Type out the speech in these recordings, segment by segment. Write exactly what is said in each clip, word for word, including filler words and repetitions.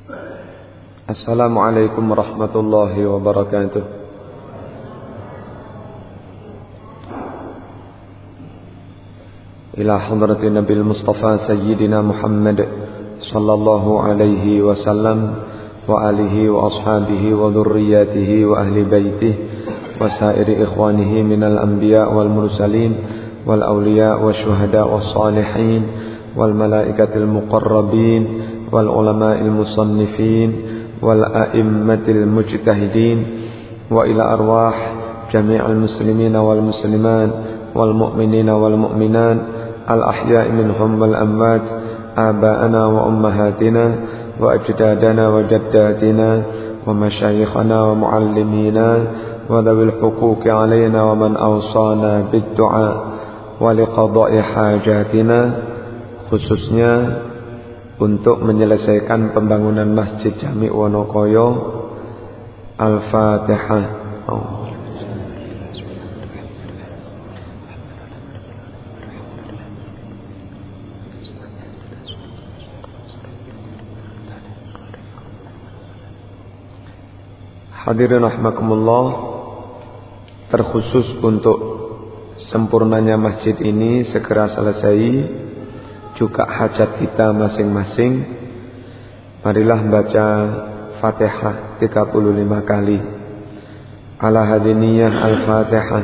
Assalamualaikum warahmatullahi wabarakatuh. Ila hadratin Nabil Mustafa Sayyidina Muhammad sallallahu alaihi wasallam wa alihi wa ashabihi wa dhurriyyatihi wa ahli baitihi wa sairi ikhwanihi minal anbiya wal mursalin wal awliya wa syuhada was salihin wal malaikatil muqarrabin wal ulama'il musannifin wal a'immatil mujtahidin wa ila arwah jami'al muslimina wal muslimat wal mu'minina wal mu'minat al ahya'i minhum wal amwat aba'ana wa ummahatina wa ajdadana wa jaddatina wa masyayikhana wa muallimina wa dhawil huquqi alaina wa man awsana bid du'a wa liqada'i hajatina, khususnya untuk menyelesaikan pembangunan Masjid Jami' Wonokoyo. Al-Fatihah. Oh. Hadirin rahimakumullah, terkhusus untuk sempurnanya masjid ini segera selesai, juga hajat kita masing-masing, marilah baca Fatihah tiga puluh lima kali. Ala hadiniyah Al-Fatihah.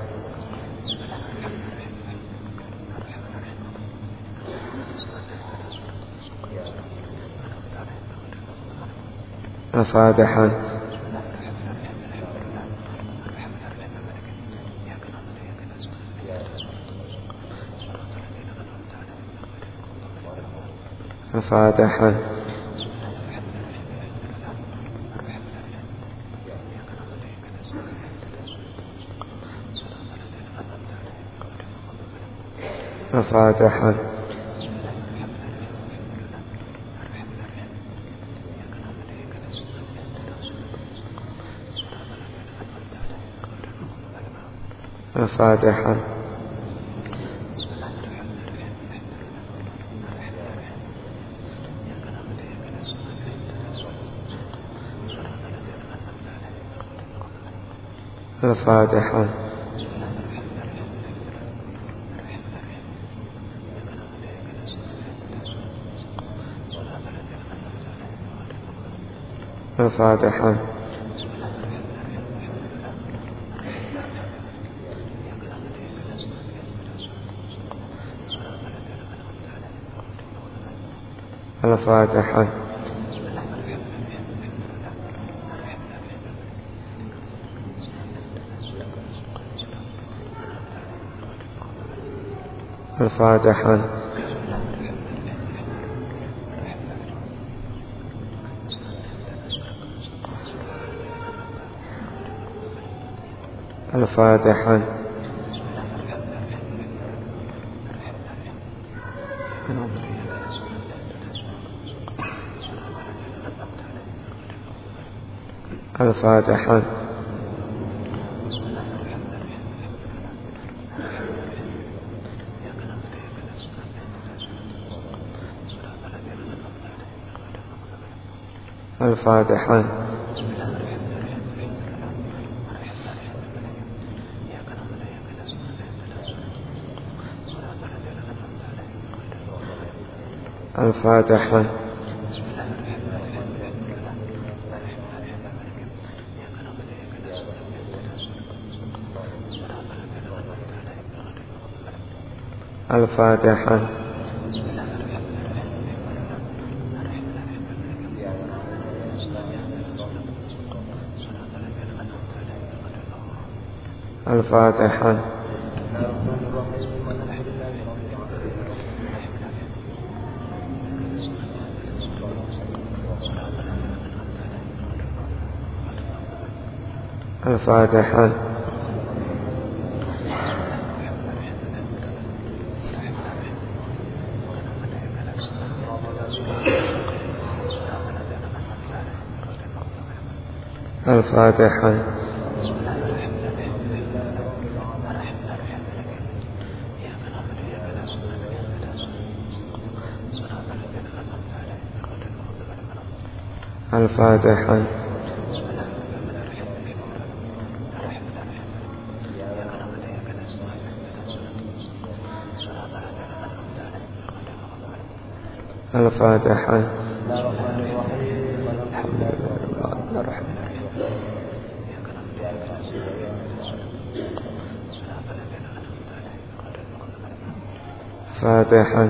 Al-Fatihah. Al-Fatihah. Al-Fatihah. Al-Fatihah. Al-Fatihah. Al-Fatihah. Al-Fatihah. Al-Fatihah. Al-Fatihah. Al-Fatihah. Al-Fatihah. Al-Fatihah. Al-Fatihah. Al-Fatihah. Al-Fatihah. Al-Fatihah. الفاتحة. الفاتحة. فاتحة.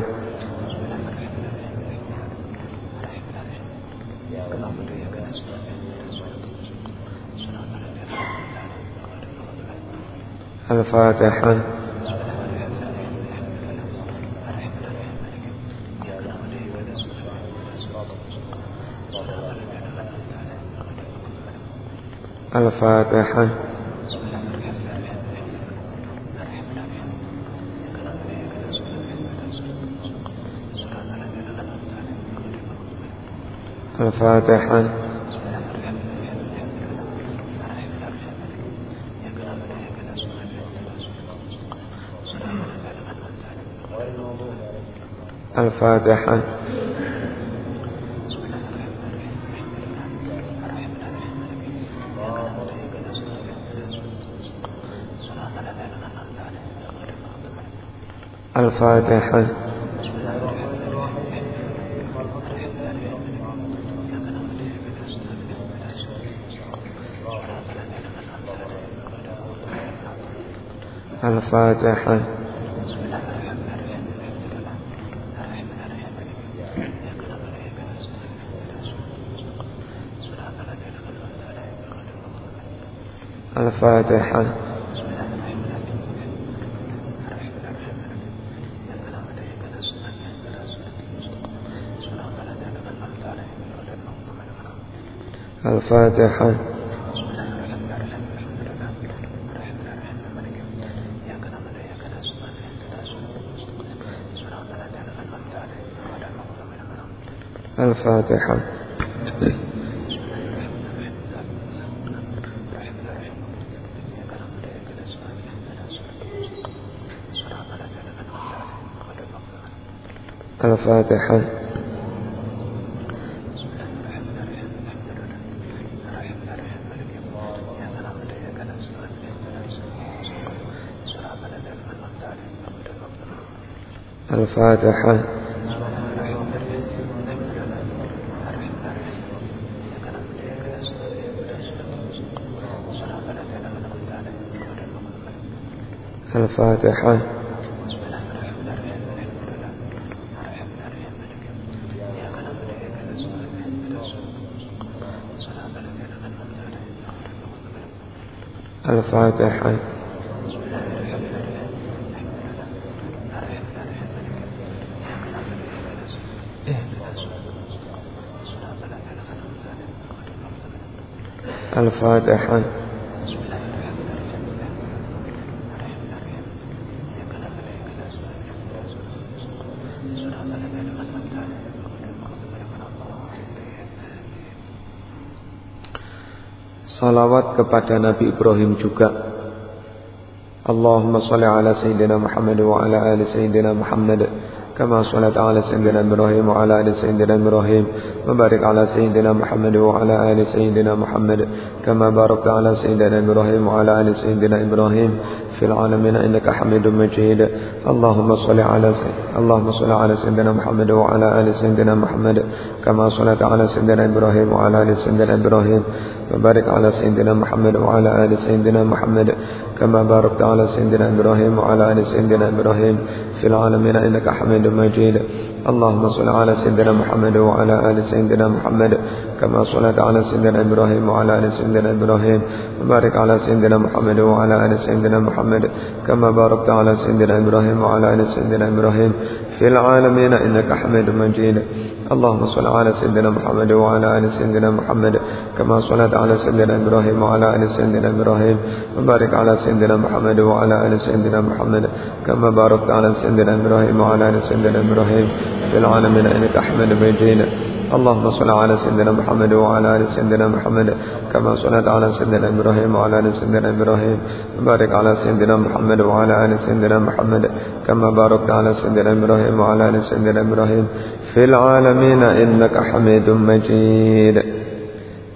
الفاتحة. الفاتحة. الفاتحة. الفاتحة. الفاتحة. الفاتحة. الفاتحة. الفاتحة. الفاتحة. الفاتحة. الفاتحة. الفاتحة. الفاتحة. الفاتحة. Salawat kepada Nabi Ibrahim juga. Allahumma sholli ala Sayyidina Muhammad wa ala ali Sayyidina Muhammad kama shallaita ala Sayyidina Ibrahim wa ala ali Sayyidina Ibrahim wa barik ala Sayyidina Muhammad wa ala ali Sayyidina Muhammad kama barakta ala Sayyidina Ibrahim wa ala ali Sayyidina Ibrahim fil alamin innaka Hamidum Majid. Allahumma sholli ala Allahumma sholli ala Sayyidina Muhammad wa ala ali Sayyidina Muhammad kama shallaita ala Sayyidina Ibrahim wa ala ali Sayyidina Ibrahim وبارك على سيدنا محمد وعلى آل سيدنا محمد كما باركت على سيدنا إبراهيم وعلى آل سيدنا إبراهيم في العالمين إنك حميد مجيد. اللهم صل على سيدنا محمد وعلى آل سيدنا محمد كما صليت على سيدنا إبراهيم وعلى آل سيدنا إبراهيم وبارك على سيدنا محمد وعلى آل سيدنا محمد كما باركت على سيدنا إبراهيم وعلى آل سيدنا إبراهيم في العالمين إنك حميد مجيد. اللهم صل على سيدنا محمد وعلى آل سيدنا محمد كما صليت على سيدنا إبراهيم وعلى آل سيدنا إبراهيم وبارك على سيدنا محمد وعلى آل سيدنا محمد كما باركت على سيدنا إبراهيم وعلى آل سيدنا إبراهيم في العالمين إنك حميد مجيد. اللهم صل على سيدنا محمد وعلى آل سيدنا محمد كما صليت على سيدنا إبراهيم وعلى آل سيدنا إبراهيم وبارك على سيدنا محمد وعلى آل سيدنا محمد كما باركت على سيدنا إبراهيم وعلى آل سيدنا إبراهيم في العالمين إنك حميد مجيد.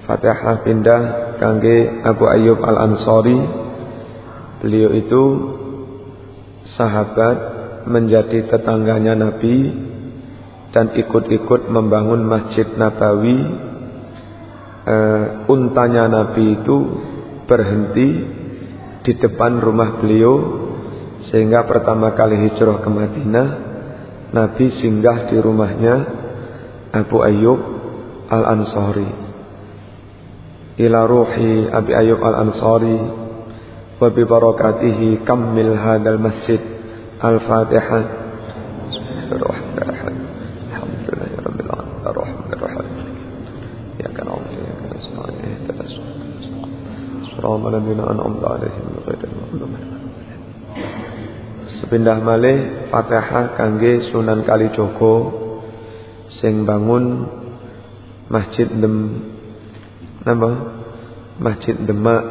Fatihah pindah kangge Abu Ayyub Al-Ansari. Beliau itu sahabat, menjadi tetangganya Nabi dan ikut-ikut membangun Masjid Nabawi. e, Untanya Nabi itu berhenti di depan rumah beliau, sehingga pertama kali hijrah ke Madinah Nabi singgah di rumahnya Abu Ayyub Al-Ansari. Ila ruhi Abi Ayyub Al-Ansari wa bi barakatihi kammil hadal masjid. Al-Fatihah. Bismillahirrahmanirrahim. Alhamdulillahi rabbil alamin arrahmanir rahim. Ya kana umti ya kana sa'ih tadasu. Surah al-ladina an'amta 'alaihim ghairil maghdubi 'alaihim. Sepindah malih Fatihah kangge Sunan Kalijogo sing bangun Masjid Dem napa? Masjid Demak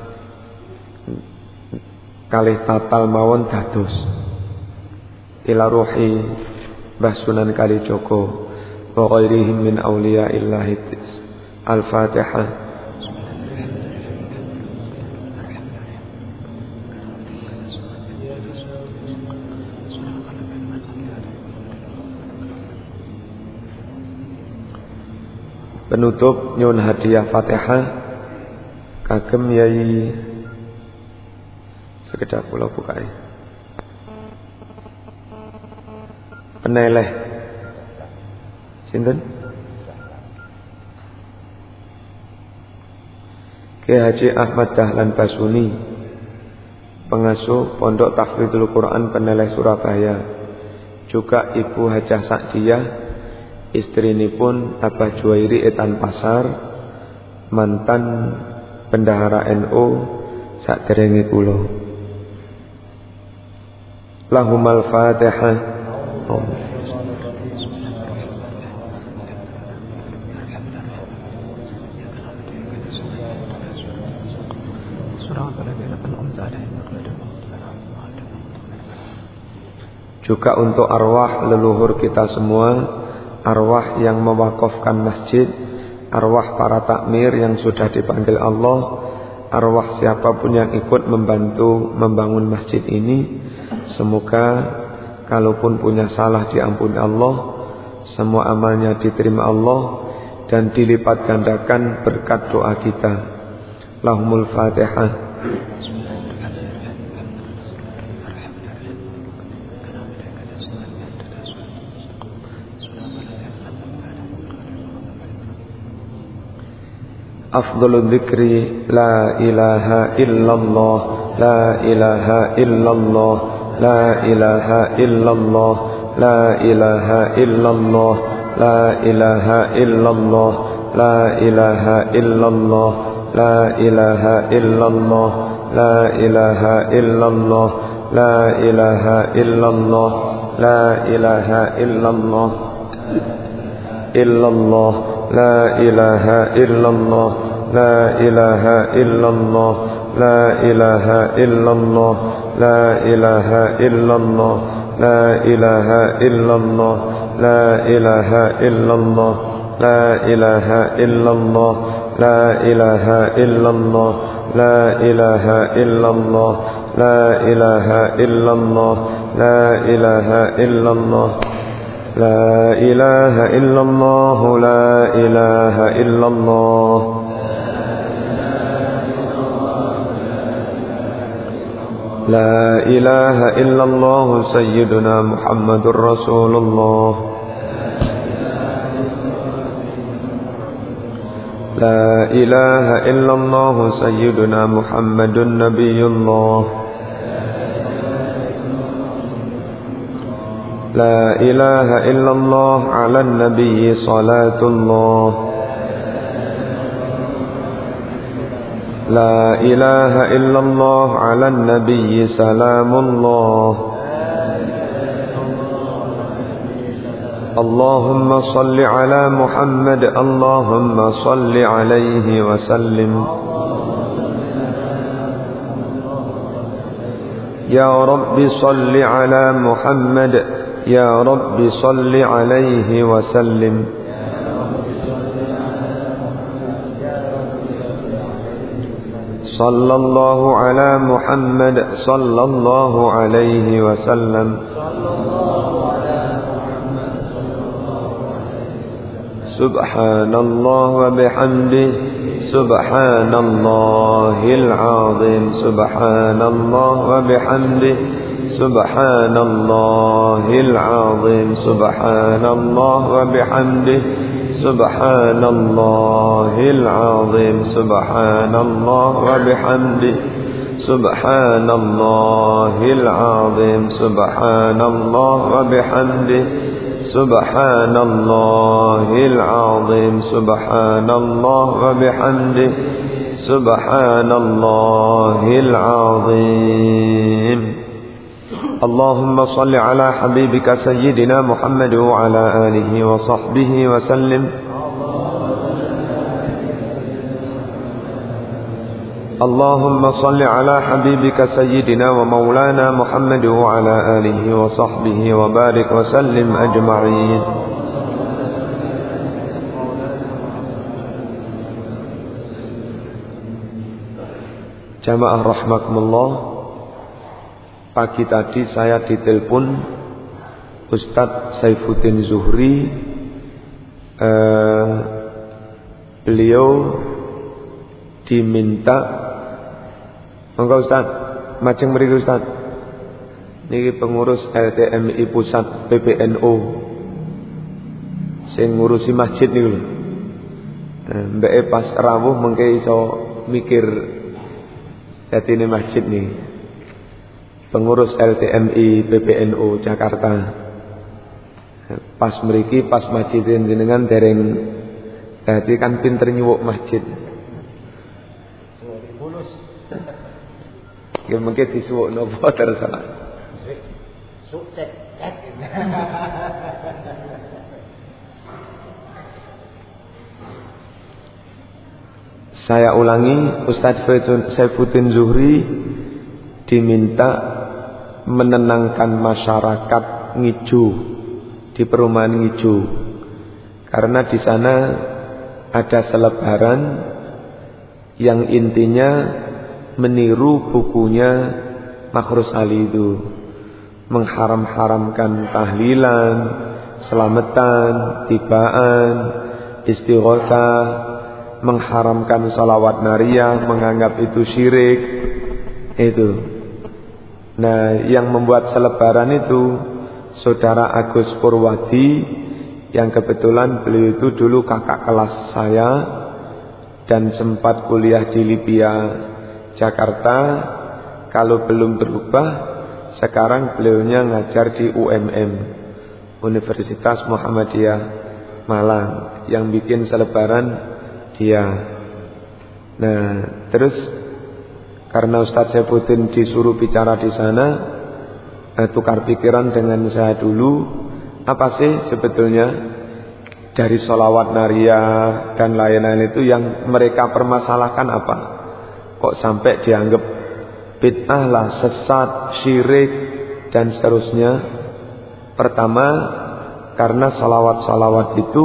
kalih tatal mawon dados. Ila ruhi Mbah Sunan Kalijogo wa ghairihim min auliya'illahi. Al-Fatihah. Penutup nyun hadiah Fatihah kagem Yai sekedap kula bukae peneleh sinten Ki Haji Ahmad Dahlan Basuni, pengasuh Pondok Tahfidzul Quran Peneleh Surabaya. Juga Ibu Hajah Sa'diyah, istrinipun Abah Juwairi Etan Pasar, mantan bendahara N U saderenge kula. Lahumal Fatihah. Juga untuk arwah leluhur kita semua, arwah yang mewakafkan masjid, arwah para takmir yang sudah dipanggil Allah, arwah siapapun yang ikut membantu membangun masjid ini, semoga kalaupun punya salah diampuni Allah, semua amalnya diterima Allah dan dilipat gandakan berkat doa kita. Lahumul Fatihah. Afdhalul dzikri la ilaha illallah, la ilaha illallah, la ilaha illallah, la ilaha illallah, la ilaha illallah, la ilaha illallah, la ilaha illallah, la ilaha illallah, la ilaha illallah, la ilaha illallah, illallah. La ilaha illallah, la ilaha illallah, la ilaha illallah, la ilaha illallah, la ilaha illallah, la ilaha illallah, la ilaha illallah, la ilaha illallah, la ilaha illallah, la ilaha illallah, la ilaha illallah. La ilaha illallah, la ilaha illallah. La ilaha illallah sayyiduna Muhammadur Rasulullah. La ilaha illallah sayyiduna Muhammadun Nabiyullah. La ilaha illallah ala nabi salatullah. La ilaha illallah ala nabi salamullah. Allahumma salli ala Muhammad, Allahumma salli alaihi wa sallim. Ya Rabbi salli ala Muhammad, Ya Rabbi salli alaihi wa sallim. sallallahu ala Muhammad sallallahu alaihi wasallam. Subhanallah wa bihamdihi subhanallahil azim. Subhanallah wa bihamdihi subhanallahil azim. Subhanallah wa bihamdihi subhanallahil azim. Subhanallah wa bihamdihi subhanallahil azim. Subhanallah wa bihamdihi subhanallahil azim. Subhanallah wa bihamdihi subhanallahil azim. Allahumma salli ala habibika sayyidina Muhammad wa ala alihi wa sahbihi wa sallim. Allahumma salli ala habibika sayyidina wa maulana Muhammad wa ala alihi wa sahbihi wa barik wa sallim ajma'in. Jamaah rahmatullah, pagi tadi saya ditelepon Ustadz Saifuddin Zuhri. eh, Beliau diminta, monggo Ustaz, majeng mriki Ustaz. Niki pengurus L T M I pusat P B N O sing ngurusi masjid niku lho. Mbake pas rawuh mengke iso mikir dadine masjid nih. Pengurus L T M I P B N O Jakarta. Pas mriki pas masjid jenengan dereng dadi kan pinter nyuwuk masjid. Ya mungkin disuwuk nopo terserah. Sukses cek. Saya ulangi, Ustadz Saifuddin Zuhri diminta menenangkan masyarakat Ngiju di perumahan Ngiju, karena di sana ada selebaran yang intinya meniru bukunya Makhrus Ali itu, mengharam-haramkan tahlilan, selamatan, tibaan, istighotsah, mengharamkan salawat nariyah, menganggap itu syirik. Itu. Nah, yang membuat selebaran itu Saudara Agus Purwadi, yang kebetulan beliau itu dulu kakak kelas saya dan sempat kuliah di Libya, Jakarta. Kalau belum berubah, sekarang beliaunya ngajar di U M M, Universitas Muhammadiyah Malang. Yang bikin selebaran dia. Nah, terus karena Ustadz Saifuddin disuruh bicara di sana, eh, tukar pikiran dengan saya dulu. Apa sih sebetulnya dari sholawat nariyah dan lain-lain itu yang mereka permasalahkan apa? Kok sampai dianggap bid'ah lah, sesat, syirik dan seterusnya. Pertama, karena salawat-salawat itu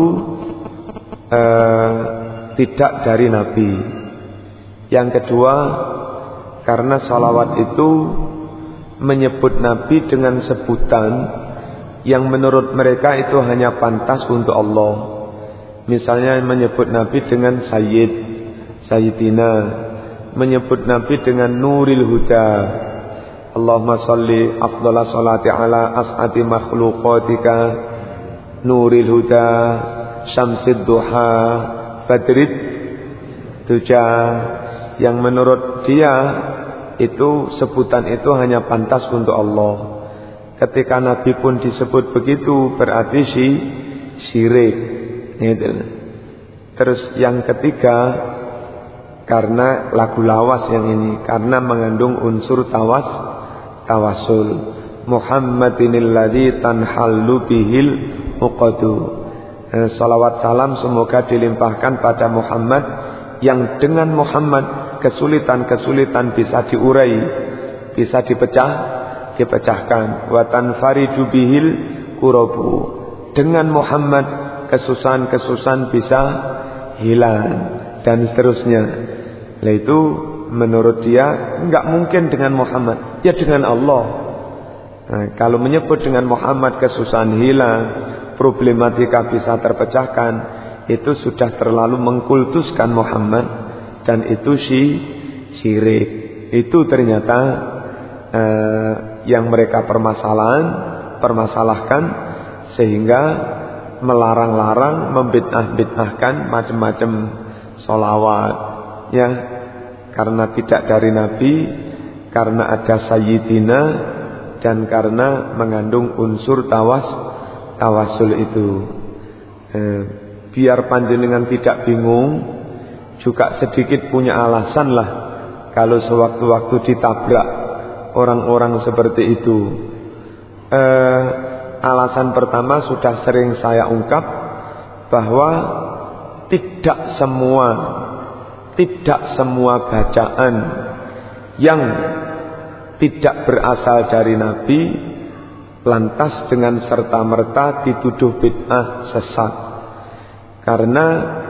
eh, tidak dari Nabi. Yang kedua, karena salawat itu menyebut Nabi dengan sebutan yang menurut mereka itu hanya pantas untuk Allah. Misalnya menyebut Nabi dengan Sayyid, Sayyidina, menyebut Nabi dengan Nuril Huda. Allahumma salli afdhala salati ala as'ati makhluqatika Nuril Huda Syamsid Duha Badrid Duja. Yang menurut dia itu sebutan itu hanya pantas untuk Allah. Ketika Nabi pun disebut begitu berarti si syirik. Gitu. Terus yang ketiga, karena lagu lawas yang ini, karena mengandung unsur tawas tawasul. Muhammadinil ladzi tanhallu bihil uqadu. Eh, salawat salam semoga dilimpahkan pada Muhammad yang dengan Muhammad kesulitan-kesulitan bisa diurai, bisa dipecah, dipecahkan. Wa tanfaridu bihil kurabu. Dengan Muhammad kesusahan-kesusahan bisa hilang dan seterusnya. Nah itu menurut dia enggak mungkin dengan Muhammad, ya dengan Allah. Nah, kalau menyebut dengan Muhammad kesusahan hilang, problematika bisa terpecahkan, itu sudah terlalu mengkultuskan Muhammad, dan itu si syirik. Itu ternyata eh, yang mereka permasalahan, permasalahkan sehingga melarang-larang, membid'ah-bid'ahkan macam-macam sholawat, ya, karena tidak dari Nabi, karena ada Sayyidina, dan karena mengandung unsur tawas tawasul itu. Eh, biar panjenengan tidak bingung, juga sedikit punya alasan lah kalau sewaktu-waktu ditabrak orang-orang seperti itu. Eh, alasan pertama sudah sering saya ungkap, bahwa tidak semua tidak semua bacaan yang tidak berasal dari Nabi lantas dengan serta-merta dituduh bid'ah sesat. Karena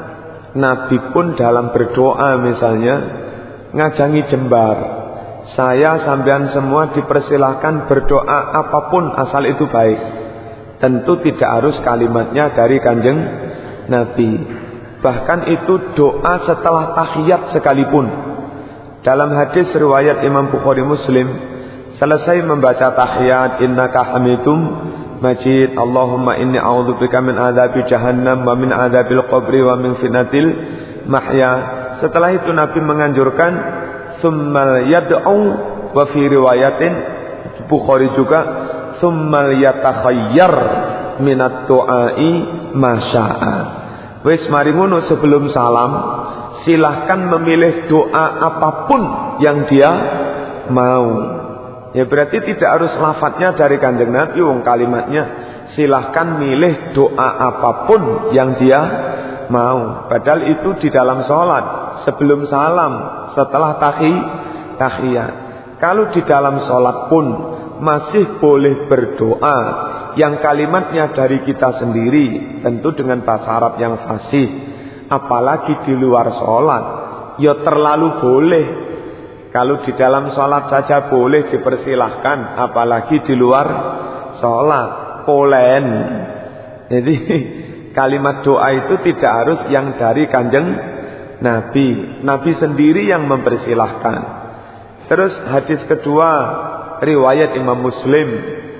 Nabi pun dalam berdoa misalnya ngajangi jembar, saya sampean semua dipersilahkan berdoa apapun asal itu baik. Tentu tidak harus kalimatnya dari Kanjeng Nabi. Bahkan itu doa setelah tahiyat sekalipun. Dalam hadis riwayat Imam Bukhari Muslim, selesai membaca tahiyat, innaka hamidum majid, Allahumma inni a'udzubika min adzabi jahannam wa min adzabil qabri wa min fitnatil mahya. Setelah itu Nabi menganjurkan tsummal yad'u, wa fi riwayatin Bukhari juga tsummal yatakhayyar minat du'ai masya'a. Wis mari ngono, sebelum salam silahkan memilih doa apapun yang dia mau. Ya berarti tidak harus lafadznya dari Kanjeng Nabi, wong kalimatnya silahkan milih doa apapun yang dia mau. Padahal itu di dalam sholat, sebelum salam, setelah tahi, tahiyat. Kalau di dalam sholat pun masih boleh berdoa yang kalimatnya dari kita sendiri, tentu dengan bahasa Arab yang fasih. Apalagi di luar sholat, ya terlalu boleh. Kalau di dalam sholat saja boleh dipersilahkan, apalagi di luar sholat, polen. Jadi kalimat doa itu tidak harus yang dari Kanjeng Nabi. Nabi sendiri yang mempersilahkan. Terus hadis kedua, riwayat Imam Muslim,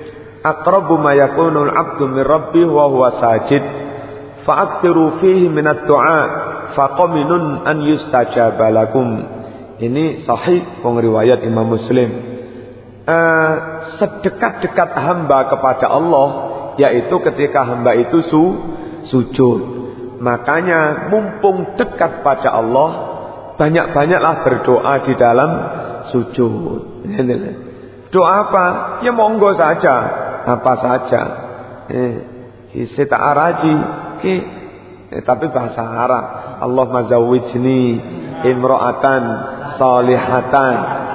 aqrabu ma yakunul abdu min rabbih wa huwa sajid fa'aktsiru fihi minad du'a faqaminun an yustajaba lakum. Ini sahih riwayat Imam Muslim. Uh, sedekat-dekat hamba kepada Allah yaitu ketika hamba itu su, sujud. Makanya mumpung dekat pada Allah, banyak-banyaklah berdoa di dalam sujud. Doa apa? Ya monggo saja, apa saja. Eh, kita araji, ki, eh, tapi bahasa Arab. Allahumma zawwijni imra'atan salihatan.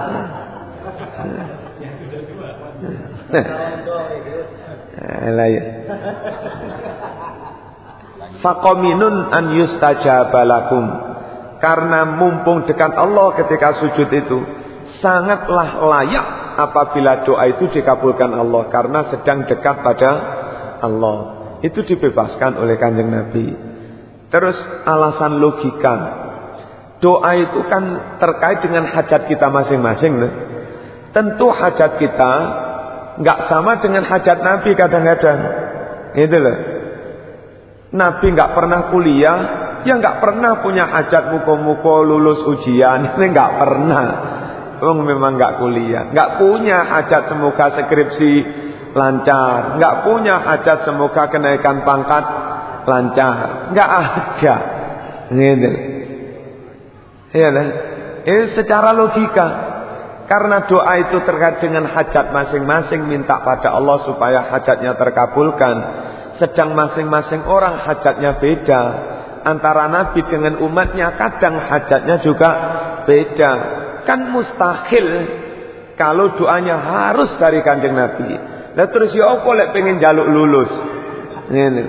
Faqaminun an yustajaba lakum. Karena mumpung dekat Allah ketika sujud itu, sangatlah layak apabila doa itu dikabulkan Allah, karena sedang dekat pada Allah. Itu dibebaskan oleh Kanjeng Nabi. Terus alasan logika, doa itu kan terkait dengan hajat kita masing-masing. Nah. Tentu hajat kita nggak sama dengan hajat Nabi kadang-kadang. Itu loh. Nabi nggak pernah kuliah, ya nggak pernah punya hajat muko-muko lulus ujian. Ini nggak pernah. Oh, memang nggak kuliah, nggak punya hajat semoga skripsi lancar, nggak punya hajat semoga kenaikan pangkat lancar, nggak ada. Gitu. Iya kan? Ini secara logika. Karena doa itu terkait dengan hajat masing-masing, minta pada Allah supaya hajatnya terkabulkan. Sedang masing-masing orang hajatnya beda. Antara Nabi dengan umatnya kadang hajatnya juga beda. Kan mustahil kalau doanya harus dari Kanjeng Nabi. Lah terus ya apa lek pengen jaluk lulus? Ngene.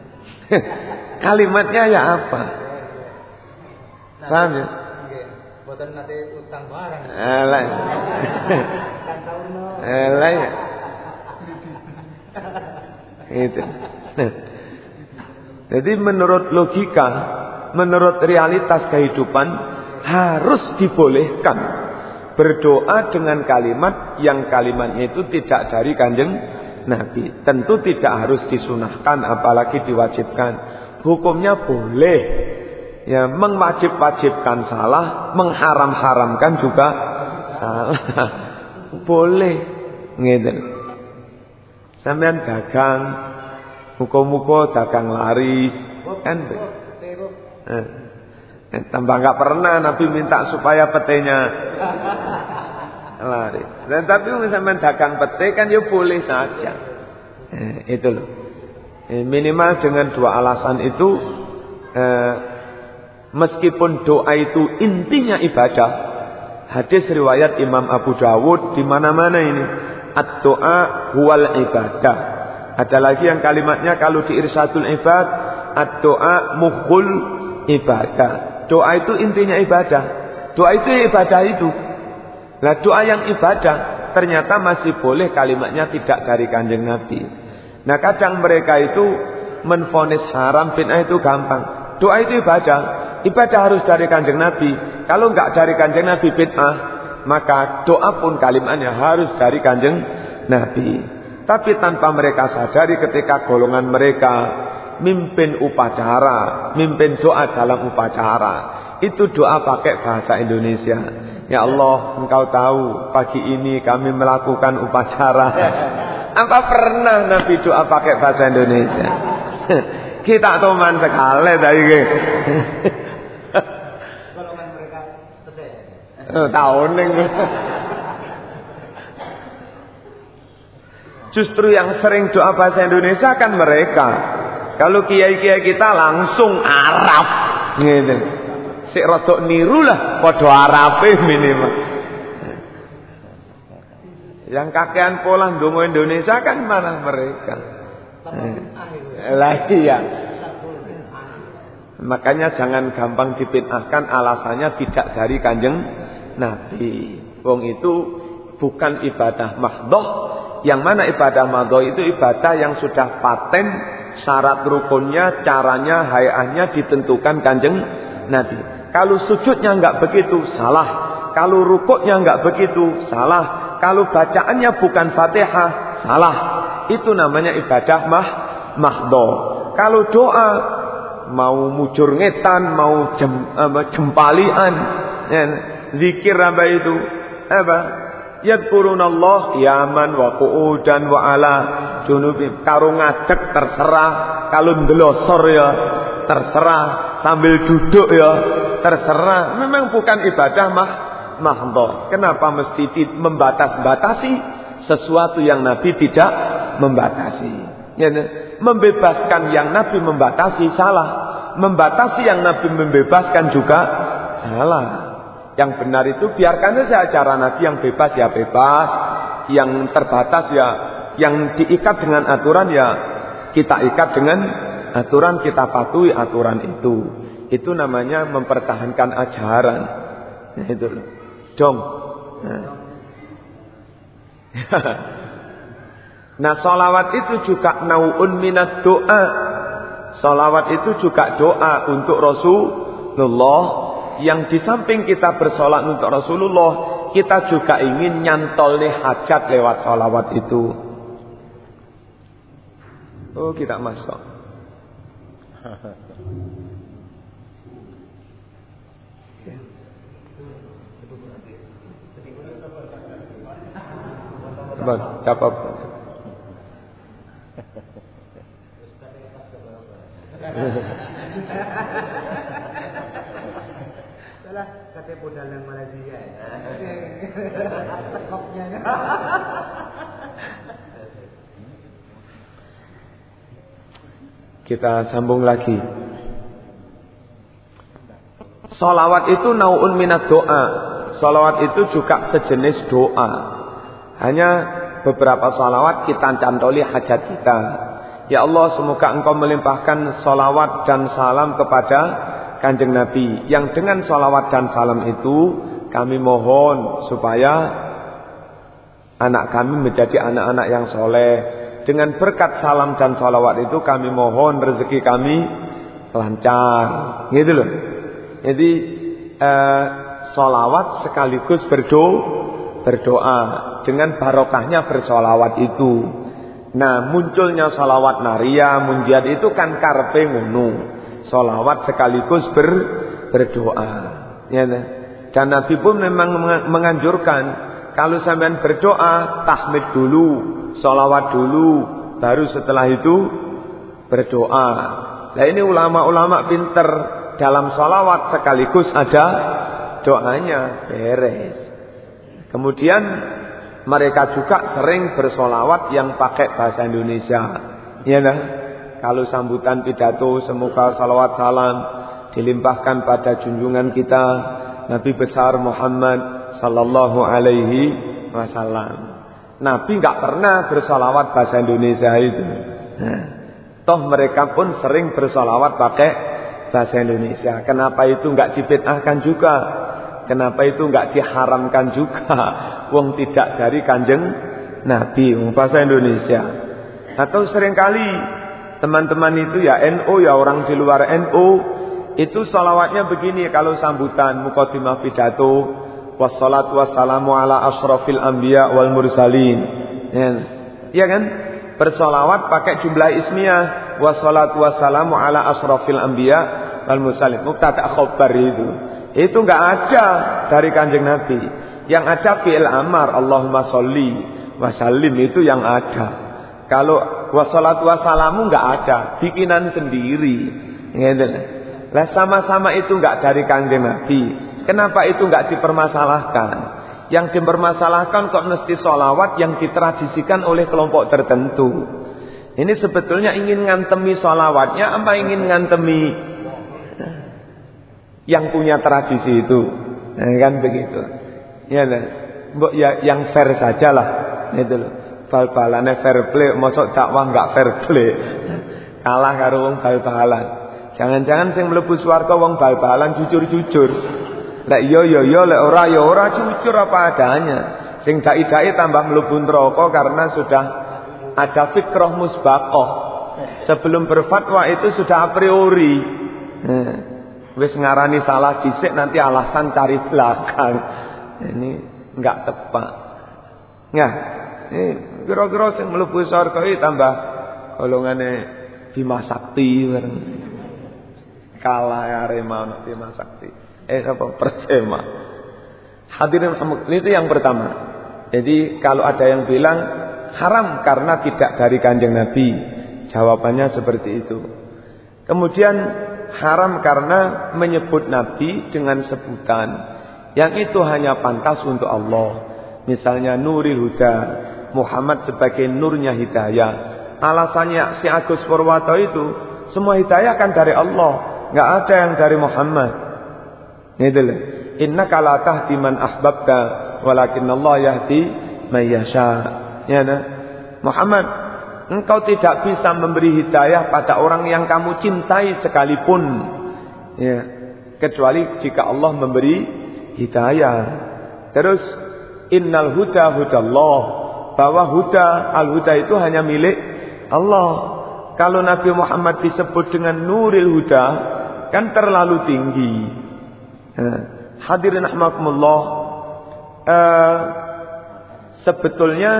Kalimatnya ya apa? Paham ya? Boten nate utang barang. Elek. Elek. Itu. Jadi menurut logika, menurut realitas kehidupan harus dibolehkan berdoa dengan kalimat yang kalimatnya itu tidak dari Kanjeng Nabi. Tentu tidak harus disunahkan apalagi diwajibkan. Hukumnya boleh. Ya, mewajib-wajibkan salah, mengharam-haramkan juga salah. Boleh. Gitu. Sampeyan dagang, muka-muka dagang laris, kan? Eh, eh, tambah nggak pernah Nabi minta supaya petenya laris. Dan tapi sampeyan dagang pete kan ya boleh saja. Eh, itu loh. Eh, minimal dengan dua alasan itu, eh, meskipun doa itu intinya ibadah. Hadis riwayat Imam Abu Dawud di mana-mana ini. Ad-doa huwal ibadah. Ada lagi yang kalimatnya kalau di Irsyadul Ibad, ad-doa mukhul ibadah. Doa itu intinya ibadah. Doa itu ibadah itu. Nah, doa yang ibadah ternyata masih boleh kalimatnya tidak dari Kanjeng Nabi. Nah, kadang mereka itu menvonis haram bid'ah itu gampang. Doa itu ibadah. Ibadah harus dari Kanjeng Nabi. Kalau enggak dari Kanjeng Nabi bid'ah, maka doa pun kalimatnya harus dari Kanjeng Nabi. Tapi tanpa mereka sadari ketika golongan mereka mimpin upacara, mimpin doa dalam upacara, itu doa pakai bahasa Indonesia. Ya Allah, Engkau tahu pagi ini kami melakukan upacara. Apa pernah Nabi doa pakai bahasa Indonesia? Kita teman sekali tadi. Golongan mereka selesai. Oh, tahun ning. Justru yang sering doa bahasa Indonesia kan mereka. Kalau kiai-kiai kita langsung Arab gitu. Sik rodok niru lah padha Arabe minimal. Yang kakean pola ndonga Indonesia kan mana mereka. Lah iya. Makanya jangan gampang dibid'ahkan alasannya tidak dari Kanjeng Nabi. Wong itu bukan ibadah mahdhah. Yang mana ibadah mahdhah itu ibadah yang sudah paten, syarat rukunnya, caranya, hayahnya ditentukan Kanjeng Nabi. Kalau sujudnya enggak begitu, salah. Kalau rukuknya enggak begitu, salah. Kalau bacaannya bukan Fatihah, salah. Itu namanya ibadah mah mahdhah. Kalau doa mau mujur ngetan, mau jem, apa, jempalian, ya, zikir apa itu? Apa? Yadkurunallah qiyaman wa qu'udan wa ala junubi. Karo ngadeg terserah, kalau ndelosor ya terserah, sambil duduk ya terserah. Memang bukan ibadah mah mahdhah. Kenapa mesti membatas-batasi sesuatu yang Nabi tidak membatasi? Ya, membebaskan yang Nabi membatasi salah. Membatasi yang Nabi membebaskan juga salah. Yang benar itu biarkan saja cara Nabi, yang bebas ya bebas, yang terbatas ya, yang diikat dengan aturan ya kita ikat dengan aturan, kita patuhi aturan itu. Itu namanya mempertahankan ajaran. Itu loh. Dong. Nah. Nah, sholawat itu juga nau'un minat doa. Sholawat itu juga doa untuk Rasulullah. Yang di samping kita bersolat untuk Rasulullah, kita juga ingin nyantolne hajat lewat sholawat itu. Oh, kita masuk. Coba, cakap. Salah kata modal yang Malaysia. Sekopnya. Kita sambung lagi. Salawat itu nau'un minat doa. Salawat itu juga sejenis doa. Hanya beberapa salawat kita cantoli hajat kita. Ya Allah, semoga Engkau melimpahkan salawat dan salam kepada Kanjeng Nabi, yang dengan sholawat dan salam itu kami mohon supaya anak kami menjadi anak-anak yang soleh. Dengan berkat salam dan sholawat itu kami mohon rezeki kami lancar, gitu loh. Jadi eh, sholawat sekaligus berdoa, berdoa dengan barokahnya bersholawat itu. Nah, munculnya sholawat naria munjiat itu kan karpe ngunu. Sholawat sekaligus ber, berdoa, ya, dan Nabi pun memang menganjurkan kalau sampean berdoa tahmid dulu, sholawat dulu, baru setelah itu berdoa. Nah ini ulama-ulama pinter dalam sholawat sekaligus ada doanya, beres. Kemudian mereka juga sering bersolawat yang pakai bahasa Indonesia, ya nah. Kalau sambutan pidato, semoga salawat salam dilimpahkan pada junjungan kita Nabi besar Muhammad sallallahu alaihi wasallam. Nabi nggak pernah bersalawat bahasa Indonesia itu. Nah, toh mereka pun sering bersalawat pakai bahasa Indonesia. Kenapa itu nggak dibid'ahkan juga? Kenapa itu nggak diharamkan juga? Wong tidak dari Kanjeng Nabi, bahasa Indonesia. Atau seringkali teman-teman itu ya N U, ya orang di luar N U itu salawatnya begini kalau sambutan muqaddimah pidato, wassalatu wassalamu ala asyrafil anbiya wal mursalin, ya, ya kan, bersolawat pakai jumlah ismiyah, wassalatu wassalamu ala asyrafil anbiya wal mursalin, mubtada khabar itu itu enggak ada dari Kanjeng Nabi. Yang ada fi'il amar, Allahumma sholli wa sallim, itu yang ada. Kalau wassalatu wassalamu enggak ada, bikinan sendiri. Gitu. Lah sama-sama itu enggak dari Kanjeng Nabi. Kenapa itu enggak dipermasalahkan? Yang dipermasalahkan kok mesti sholawat yang ditradisikan oleh kelompok tertentu. Ini sebetulnya ingin ngantemi sholawatnya apa ingin ngantemi yang punya tradisi itu? Nah, kan begitu. Ya, mbok ya yang fair sajalah, gitu loh. Bal-balane fair play, mosok dakwah enggak fair play. Kalah karo wong bal-balan. Jangan-jangan sing mlebu swarga wong bal-balan jujur-jujur. Lek iya ya ya, lek ora ya ora, jujur apa adanya. Sing dai-dai tambah mlebu neraka karena sudah ada fikrah musbaqah. Sebelum berfatwa itu sudah a priori. Nah, wis ngarani salah dhisik nanti alasan cari belakang. Ini enggak tepat. Nah, ini kira-kira sing mlebu surga iki tambah golongane Bima Sakti bareng. Kalah Arema ono Bima Sakti. Eh apa Persema. Hadirin itu yang pertama. Jadi kalau ada yang bilang haram karena tidak dari Kanjeng Nabi, jawabannya seperti itu. Kemudian haram karena menyebut Nabi dengan sebutan yang itu hanya pantas untuk Allah. Misalnya Nuril Huda, Muhammad sebagai nurnya hidayah. Alasannya si Agus Purwato itu semua hidayah kan dari Allah, nggak ada yang dari Muhammad. Gitu loh. Innaka la tahdi man ahbabta walakinallah yahdi may yasha. Ya nah. Muhammad, engkau tidak bisa memberi hidayah pada orang yang kamu cintai sekalipun. Ya, kecuali jika Allah memberi hidayah. Terus innal huda hudallah, bahwa huda al-huda itu hanya milik Allah. Kalau Nabi Muhammad disebut dengan nuril huda kan terlalu tinggi. Nah, hadirin rahimakumullah, eh, sebetulnya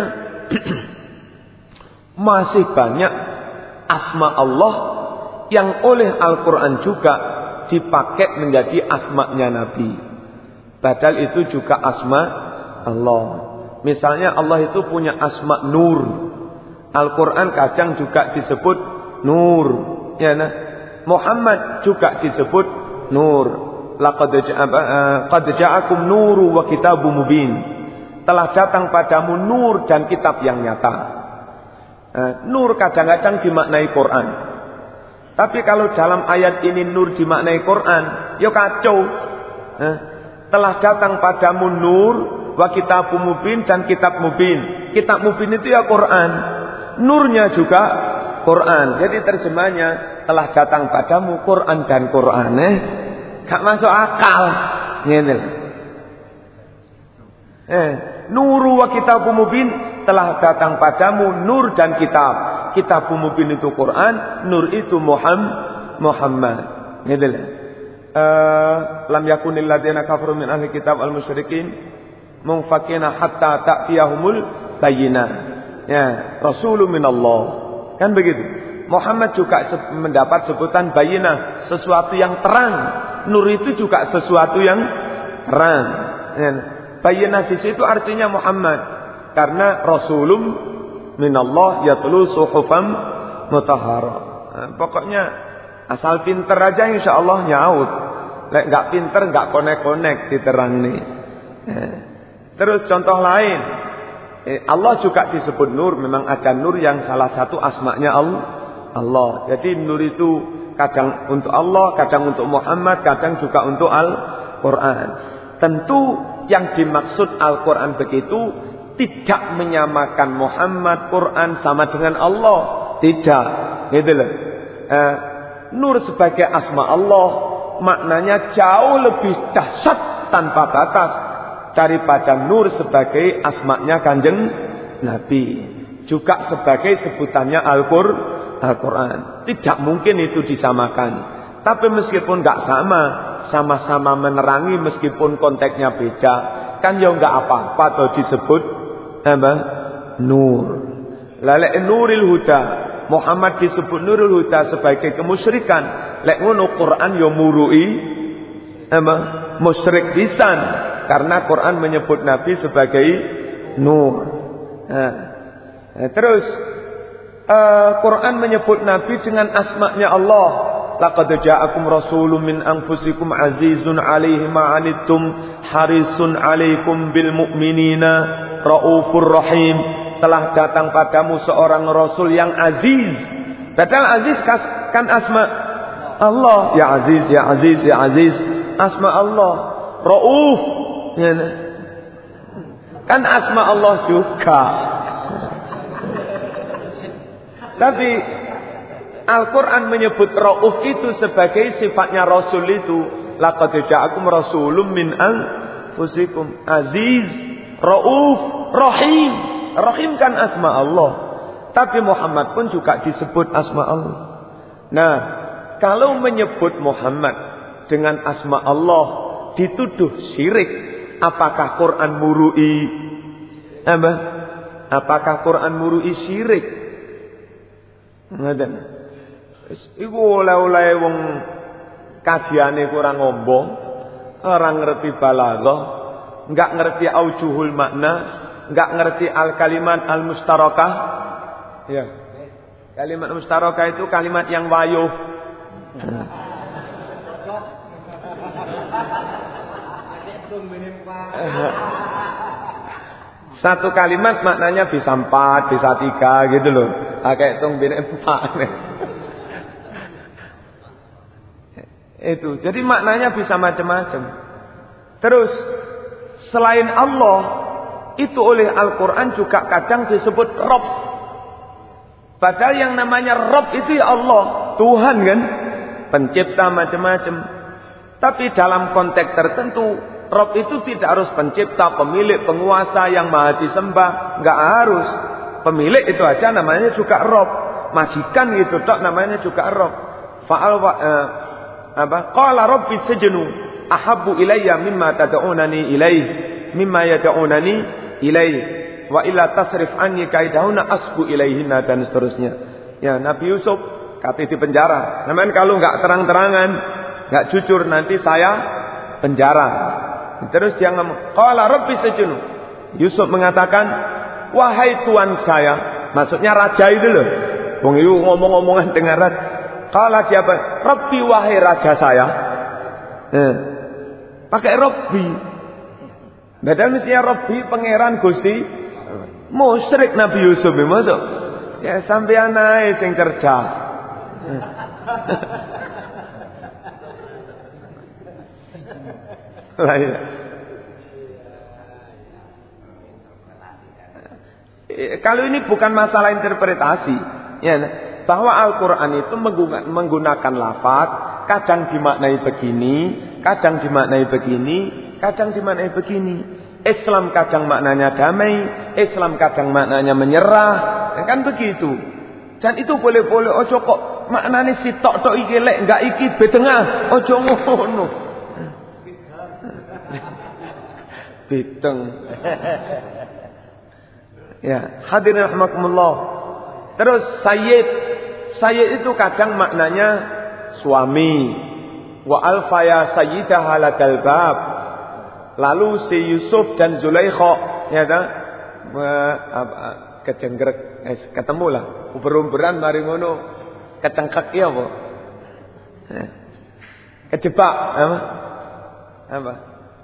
masih banyak asma Allah yang oleh Al-Quran juga dipakai menjadi asma'nya Nabi. Padahal itu juga asma Allah. Misalnya Allah itu punya asma Nur. Al-Qur'an kadang juga disebut Nur, ya nah. Muhammad juga disebut Nur. Laqad ja'akum nuru wa kitabum mubin. Telah datang padamu nur dan kitab yang nyata. Nah, nur kadang-kadang dimaknai Quran. Tapi kalau dalam ayat ini nur dimaknai Quran, ya kacau. Nah, telah datang padamu nur wa kitabum mubin dan kitab mubin. Kitab mubin itu ya Quran. Nurnya juga Quran. Jadi terjemahnya telah datang padamu Quran dan Quran. Eh? Gak masuk akal. Ngene. Eh, nuru wa kitabum mubin, telah datang padamu nur dan kitab. Kitabum mubin itu Quran, nur itu Muhammad. Muhammad. Ngene lho. Eh, lam yakunil ladzina kafaru min ahli kitab al musyrikin munfakina hatta ta'tiyahumul bayyinah. Ya, rasulun minallah. Kan begitu. Muhammad juga mendapat sebutan bayyinah, sesuatu yang terang. Nur itu juga sesuatu yang terang. Ya. Bayyinah di situ artinya Muhammad, karena rasulun minallah yatlu suhufan mutahhara. Nah, pokoknya asal pinter aja insyaallah nyaut. Lek enggak pinter enggak konek-konek diterang nih. Ya. Terus contoh lain, Allah juga disebut nur. Memang ada nur yang salah satu asmanya Allah. Allah. Jadi nur itu kadang untuk Allah, kadang untuk Muhammad, kadang juga untuk Al-Quran. Tentu yang dimaksud Al-Quran begitu tidak menyamakan Muhammad, Quran sama dengan Allah. Tidak. Gitu loh. Eh, nur sebagai asma Allah maknanya jauh lebih dahsyat tanpa batas daripada nur sebagai asmanya Kanjeng Nabi. Juga sebagai sebutannya Al-Quran. Al-Quran. Tidak mungkin itu disamakan. Tapi meskipun gak sama, sama-sama menerangi meskipun konteksnya beda, kan ya gak apa-apa atau disebut apa? Nur. Lek nuril huda, Muhammad disebut nuril huda sebagai kemusyrikan. Lek ngono Quran ya murui apa? Musyrik pisan, karena Quran menyebut Nabi sebagai nur. Nah, nah terus Uh, Quran menyebut Nabi dengan asma'nya Allah. Laqad ja'akum rasulun min anfusikum azizun 'alaihi ma 'anittum harisun 'alaikum bil mu'minina raufur rahim. Telah datang padamu seorang rasul yang aziz. Padahal aziz kan asma Allah. Ya aziz, ya aziz, ya aziz. Asma Allah. Rauf. Kan asma Allah juga. Tapi Al-Quran menyebut Rauf itu sebagai sifatnya Rasul itu. Laqad ja'akum rasulun min anfusikum aziz, Rauf, Rahim. Rahim kan asma Allah. Tapi Muhammad pun juga disebut asma Allah. Nah, kalau menyebut Muhammad dengan asma Allah dituduh syirik, apakah Quran murui? Apa? Apakah Quran murui syirik? Ngaten. Iku oleh-oleh wong kajiane kurang ngombong, ora ngerti balaghah, enggak ngerti aujuhul makna, enggak ngerti al-kalimat al-mustarakah. Ya. Kalimat mustarakah itu kalimat yang wayuh. Satu kalimat maknanya bisa empat, bisa tiga gitu loh. Kayak tung bin empat. Itu. Jadi maknanya bisa macam-macam. Terus selain Allah itu oleh Al-Quran juga kadang disebut Rabb. Padahal yang namanya Rabb itu ya Allah, Tuhan kan, pencipta macam-macam. Tapi dalam konteks tertentu Rabb itu tidak harus pencipta, pemilik, penguasa yang maha disembah, enggak harus. Pemilik itu aja namanya juga Rabb. Majikan gitu tok namanya juga Rabb. Fa'al wa eh, apa? Qala rabbi sijnu ahabbu ilayya mimma tad'unani ilaih, mimma yad'unani ilaih. Wa illa tasrif anni kaidahuna asbu ilaihinna, dan seterusnya. Ya, Nabi Yusuf kata di penjara. Namanya kalau enggak terang-terangan, enggak jujur, nanti saya penjara. Terus dia ngomong, qala rabbi sijnu. Yusuf mengatakan, wahai tuan saya, maksudnya raja itu loh. Wong itu ngomong-ngomongan dengan raja. Qala siapa? Rabbi, wahai raja saya. Eh, pakai Rabbi. Padahal mestinya Rabbi pangeran Gusti. Musyrik Nabi Yusuf masuk. Ya sampean ae sing cerdas. Lah ya. Kalau ini bukan masalah interpretasi, ya, bahwa Al-Quran itu menggunakan lafaz, kadang dimaknai begini, kadang dimaknai begini, kadang dimaknai begini. Islam kadang maknanya damai, Islam kadang maknanya menyerah, kan begitu. Dan itu boleh-boleh. Ojo kok maknane sitok tok iki lek enggak iki bedengah. Ojo ngono. Bideng. Ya, hadirin rahimakumullah. Terus sayyid, sayyid itu kadang maknanya suami. Wa alfa ya sayyidah halakal bab. Lalu si Yusuf dan Zulaikha ya ta kecenggrek eh, ketemu lah uber-uberan mari ngono kecengkek ya apa? Eh. Kejebak apa? Apa?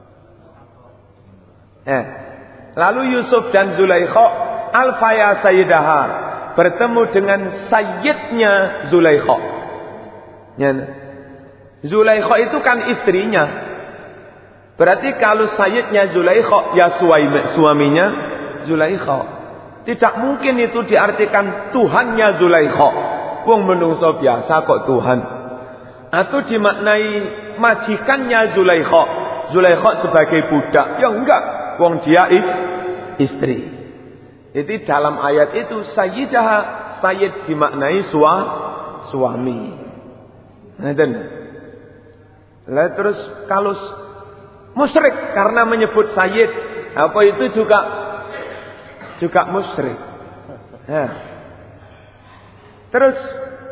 Eh. Lalu Yusuf dan Zulaikha alfa ya sayyidaha bertemu dengan sayyidnya Zulaikha. Ya. Zulaikha itu kan istrinya. Berarti kalau sayyidnya Zulaikha ya suaminya Zulaikha. Tidak mungkin itu diartikan Tuhannya Zulaikha. Wong menungso biasa kok Tuhan. Atau dimaknai majikannya Zulaikha. Zulaikha sebagai budak. Ya enggak. Wong dia is, istri. Jadi dalam ayat itu sayyidah, sayyid dimaknai sua, suami. Nah, dan lah terus kalau musyrik karena menyebut sayyid, apa itu juga juga musyrik. Nah. Terus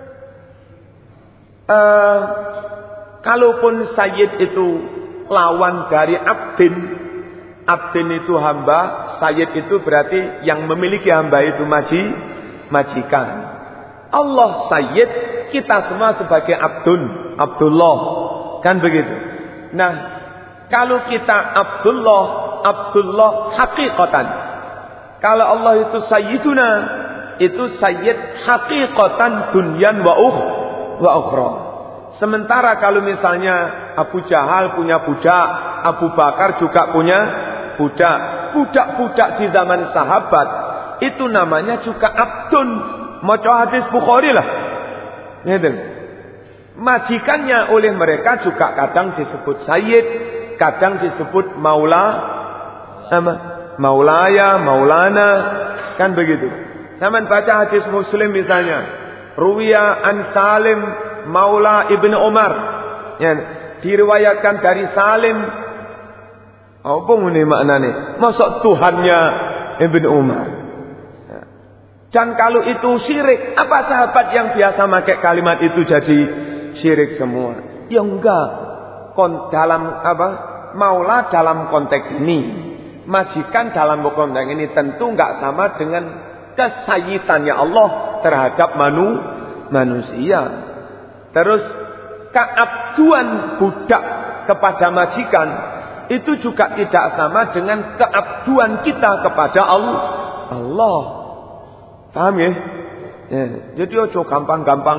uh, kalaupun sayyid itu lawan dari abdin, abdin itu hamba, sayyid itu berarti yang memiliki hamba itu maji, majikan. Allah sayyid, kita semua sebagai abdun, Abdullah, kan begitu. Nah, kalau kita Abdullah, Abdullah hakikatan. Kalau Allah itu sayyiduna, itu sayyid hakikatan dunyan wa ukh wa ukhra. Sementara kalau misalnya Abu Jahal punya budak, Abu Bakar juga punya budak. Budak-budak di zaman sahabat itu namanya juga abdun. Maca hadis Bukhari lah. Gitu. Majikannya oleh mereka juga kadang disebut sayyid, kadang disebut maula, apa? Maulaya, maulana, kan begitu. Sama baca hadis Muslim misalnya, Ruwiya an Salim maula Ibnu Umar. Ya, diriwayatkan dari Salim. Apa ini maknanya? Masuk Tuhannya Ibnu Umar. Dan kalau itu syirik, apa sahabat yang biasa pakai kalimat itu jadi syirik semua? Ya enggak. Kon, dalam apa? Maula dalam konteks ini, majikan dalam konteks ini tentu enggak sama dengan kesayitannya Allah terhadap manu, manusia. Terus keabduan budak kepada majikan itu juga tidak sama dengan keabduan kita kepada Allah. Allah. Paham ya? Ya, jadi ojo gampang-gampang.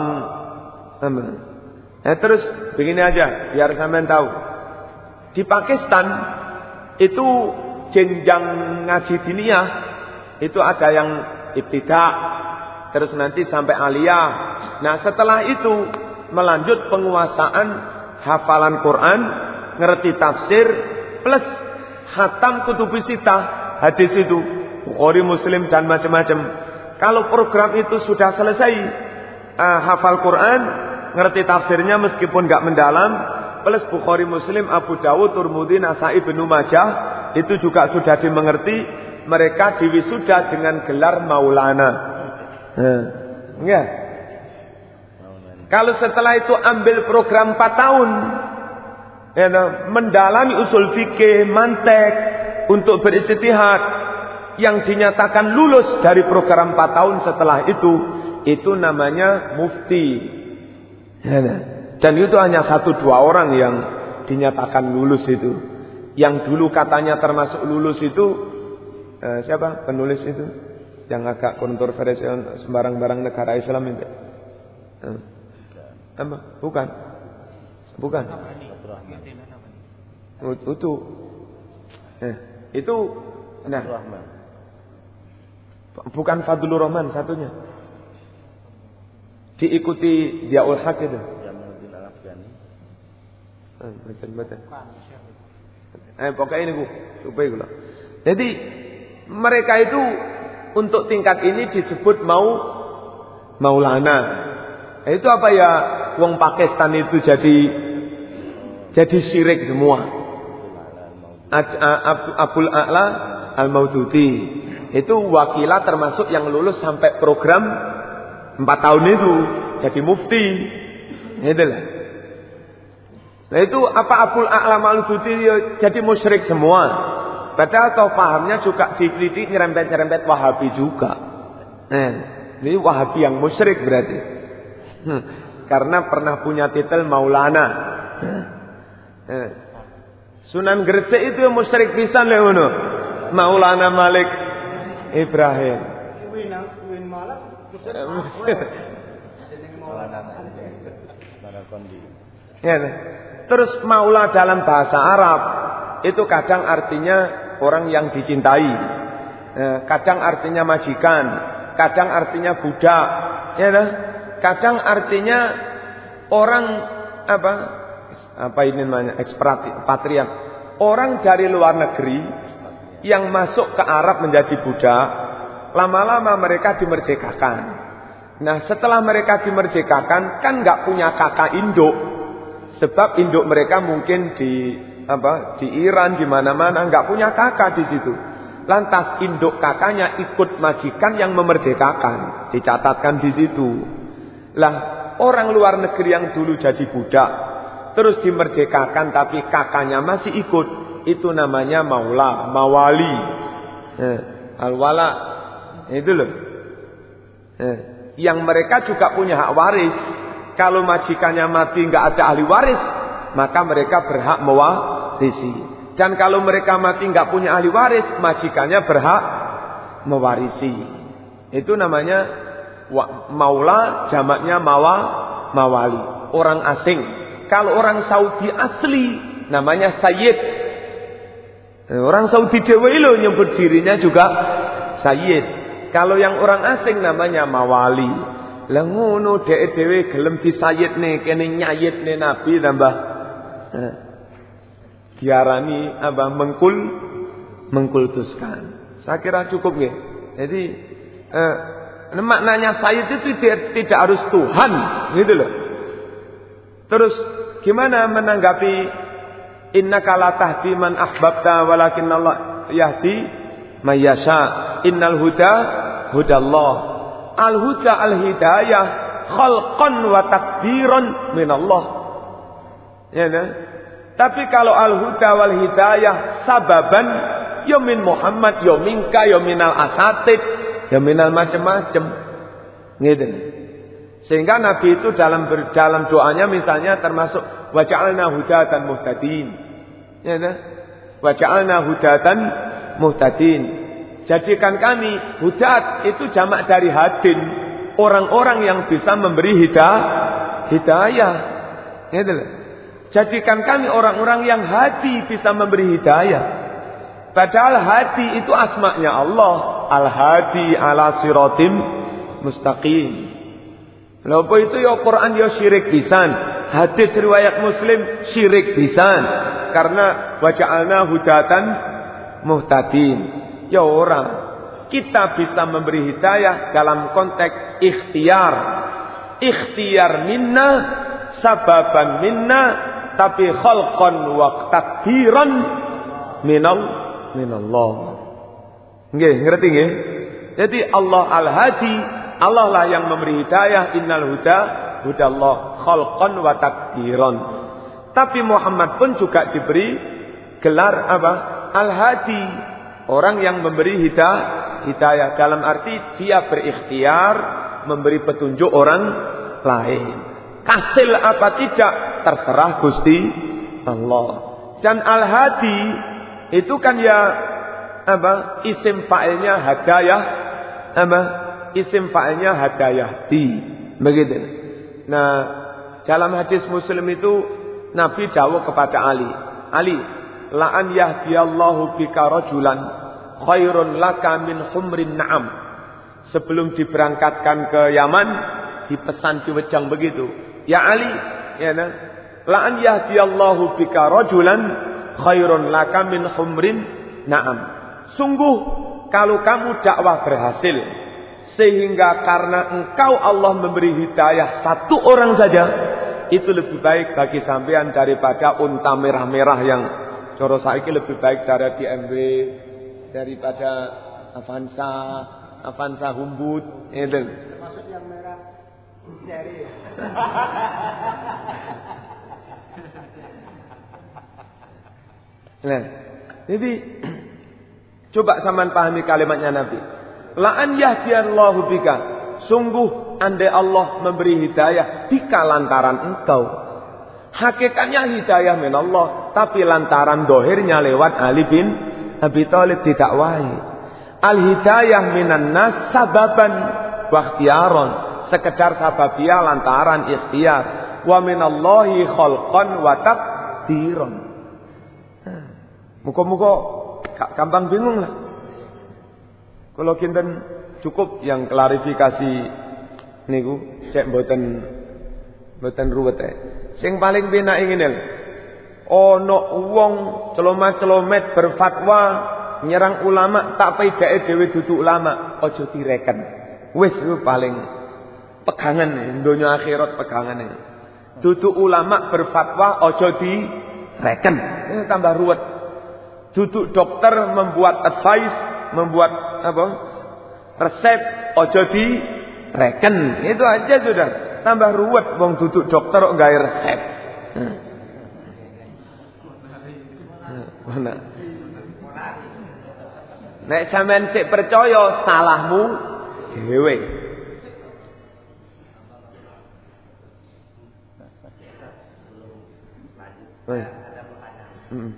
Nah, terus begini aja biar sampean tahu. Di Pakistan itu jenjang ngaji diniyah itu ada yang ibtidak, terus nanti sampai aliyah. Nah, setelah itu melanjut penguasaan hafalan Quran, ngerti tafsir plus khatam kutubus sittah, hadis itu, Bukhari, Muslim dan macam-macam. Kalau program itu sudah selesai, uh, hafal Quran, ngerti tafsirnya meskipun enggak mendalam, plus Bukhari, Muslim, Abu Dawud, Tirmidzi, Nasa'i, Ibnu Majah, itu juga sudah dimengerti, mereka diwisuda dengan gelar Maulana. Hmm. Ya. Kalau setelah itu ambil program empat tahun, ya, mendalami usul fikih, mantek, untuk berijtihad, yang dinyatakan lulus dari program empat tahun setelah itu, itu namanya mufti. Dan itu hanya satu dua orang yang dinyatakan lulus itu. Yang dulu katanya termasuk lulus itu eh, siapa penulis itu? Yang agak kontroversial sembarang-barang negara Islam itu. Eh, apa? Bukan. Bukan. Itu. Eh, itu nah. Bukan Fadlur Rahman satunya. Diikuti Diaul Haq itu. Betul-betul. Eh pokoknya ini Bu, supaya gula. Jadi mereka itu untuk tingkat ini disebut mau Maulana. Itu apa ya? Wong Pakistan itu jadi jadi syirik semua. Abul A'la Al-Maududi itu wakilah termasuk yang lulus sampai program empat tahun itu jadi mufti. Itulah. Nah itu apa Abul A'la Al-Maududi jadi musyrik semua. Padahal tau pahamnya juga dikritik nyerempet-nyerempet Wahabi juga. Eh, ini Wahabi yang musyrik berarti. Hmm, karena pernah punya titel Maulana. Eh, Sunan Gresik itu musyrik pisan lho ngono. Maulana Malik Ibrahim. Win malam ya, terus maula dalam bahasa Arab itu kadang artinya orang yang dicintai, kadang artinya majikan, kadang artinya budak, ya, kadang artinya orang apa apa ini namanya ekspatriat, orang dari luar negeri yang masuk ke Arab menjadi budak, lama-lama mereka dimerdekakan. Nah setelah mereka dimerdekakan kan nggak punya kakak induk, sebab induk mereka mungkin di apa di Iran di mana-mana nggak punya kakak di situ. Lantas induk kakaknya ikut majikan yang memerdekakan, dicatatkan di situ. Lah orang luar negeri yang dulu jadi budak terus dimerdekakan tapi kakaknya masih ikut, itu namanya maula, mawali, eh, al-wala, itu loh. Eh, yang mereka juga punya hak waris. Kalau majikannya mati nggak ada ahli waris, maka mereka berhak mewarisi. Dan kalau mereka mati nggak punya ahli waris, majikannya berhak mewarisi. Itu namanya maula, jamaknya mawa, mawali, orang asing. Kalau orang Saudi asli namanya sayyid. Orang Saudi dewe lo nyebut dirinya juga sayyid. Kalau yang orang asing namanya mawali. Lah ngono dhek dhewe gelem disayidne kene nyayidne nabi tambah eh, diarani apa mengkul mengkultuskan. Saya kira cukup nggih. Jadi eh, maknanya sayyid itu tidak, tidak harus Tuhan, gitu loh. Terus gimana menanggapi innaka la tahdi man ahbabta walakinallah yahdi may yasha innal huda hudallah. Al-huda al-hidayah khalqan wa takdiran minallah. Ya kan? Tapi kalau al-huda wal hidayah sababan ya min Muhammad, ya minka, ya minal asatid, ya minal macam-macam. Gitu. Sehingga Nabi itu dalam dalam doanya misalnya termasuk wa ja'alna hudatan muhtadin. Ya kan? Wa ja'alna hudatan muhtadin. Jadikan kami hudat itu jamak dari hadin, orang-orang yang bisa memberi hidayah, hidayah. Gitu loh. Jadikan kami orang-orang yang hadi bisa memberi hidayah. Padahal hadi itu asma'nya Allah, al-hadi ala siratim mustaqim. Lalu itu ya Quran ya syirik pisan, hadis riwayat Muslim syirik pisan, karena wa ja'alna hudatan muhtadin. Ya orang, kita bisa memberi hidayah dalam konteks ikhtiar. Ikhtiar minna, sababan minna, tapi khalqan wa takdiran minal minallah. Nggih, ngerti nggih? Jadi Allah Al-Hadi, Allah lah yang memberi hidayah, innal huda hudallah khalqan wa takdiran. Tapi Muhammad pun juga diberi gelar apa? Al-Hadi. Orang yang memberi hidayah, hidayah dalam arti dia berikhtiar memberi petunjuk orang lain. Kasil apa tidak terserah Gusti Allah. Dan Al-Hadi itu kan ya apa? Isim fa'ilnya hadayah, apa? Isim fa'ilnya hadayah di. Begitu. Nah, dalam hadis Muslim itu Nabi dawuh kepada Ali, Ali, la an yahdiyallahu bika rajulan khairun laka min humrin na'am. Sebelum diberangkatkan ke Yaman, dipesan di Wejang begitu. Ya Ali, ya nah, La an yahdiyallahu bika rajulan khairun laka min humrin na'am. Sungguh kalau kamu dakwah berhasil sehingga karena engkau Allah memberi hidayah satu orang saja, itu lebih baik bagi sampean daripada unta merah-merah yang coro saiki lebih baik dari D M W, daripada Avanza, Avanza Humbut, itu. Termasuk yang merah seri. Nah, jadi coba sampean pahami kalimatnya Nabi. La an yahdiyallahu bika. Sungguh andai Allah memberi hidayah bika lantaran engkau. Hakikatnya hidayah min Allah, tapi lantaran dohirnya lewat Ali bin Abi Thalib didakwahi. Al hidayah minan nas sababan wa ikhtiyaron. Sekedar sababiyah lantaran ikhtiar. Wa minallahi khalqan wa taqdiron. Muka-muka gampang bingung lah. Kalau kinten cukup yang klarifikasi niku cek mboten mboten ruwet ae. Sing paling penak ngene lho. Ana wong celomat-celomet berfatwa nyerang ulama tak pedake dhewe dudu ulama, aja direken. Wis iku paling pegangan donya akhirat pegangane. Dudu ulama berfatwa aja direken. Ini tambah ruwet. Duduk dokter membuat advice, membuat apa? Resep ojo di reken. Itu aja sudah. Tambah ruwet wong duduk dokter kok gawe resep. Mana? Nek sampean sik percaya salahmu dhewe. Hmm.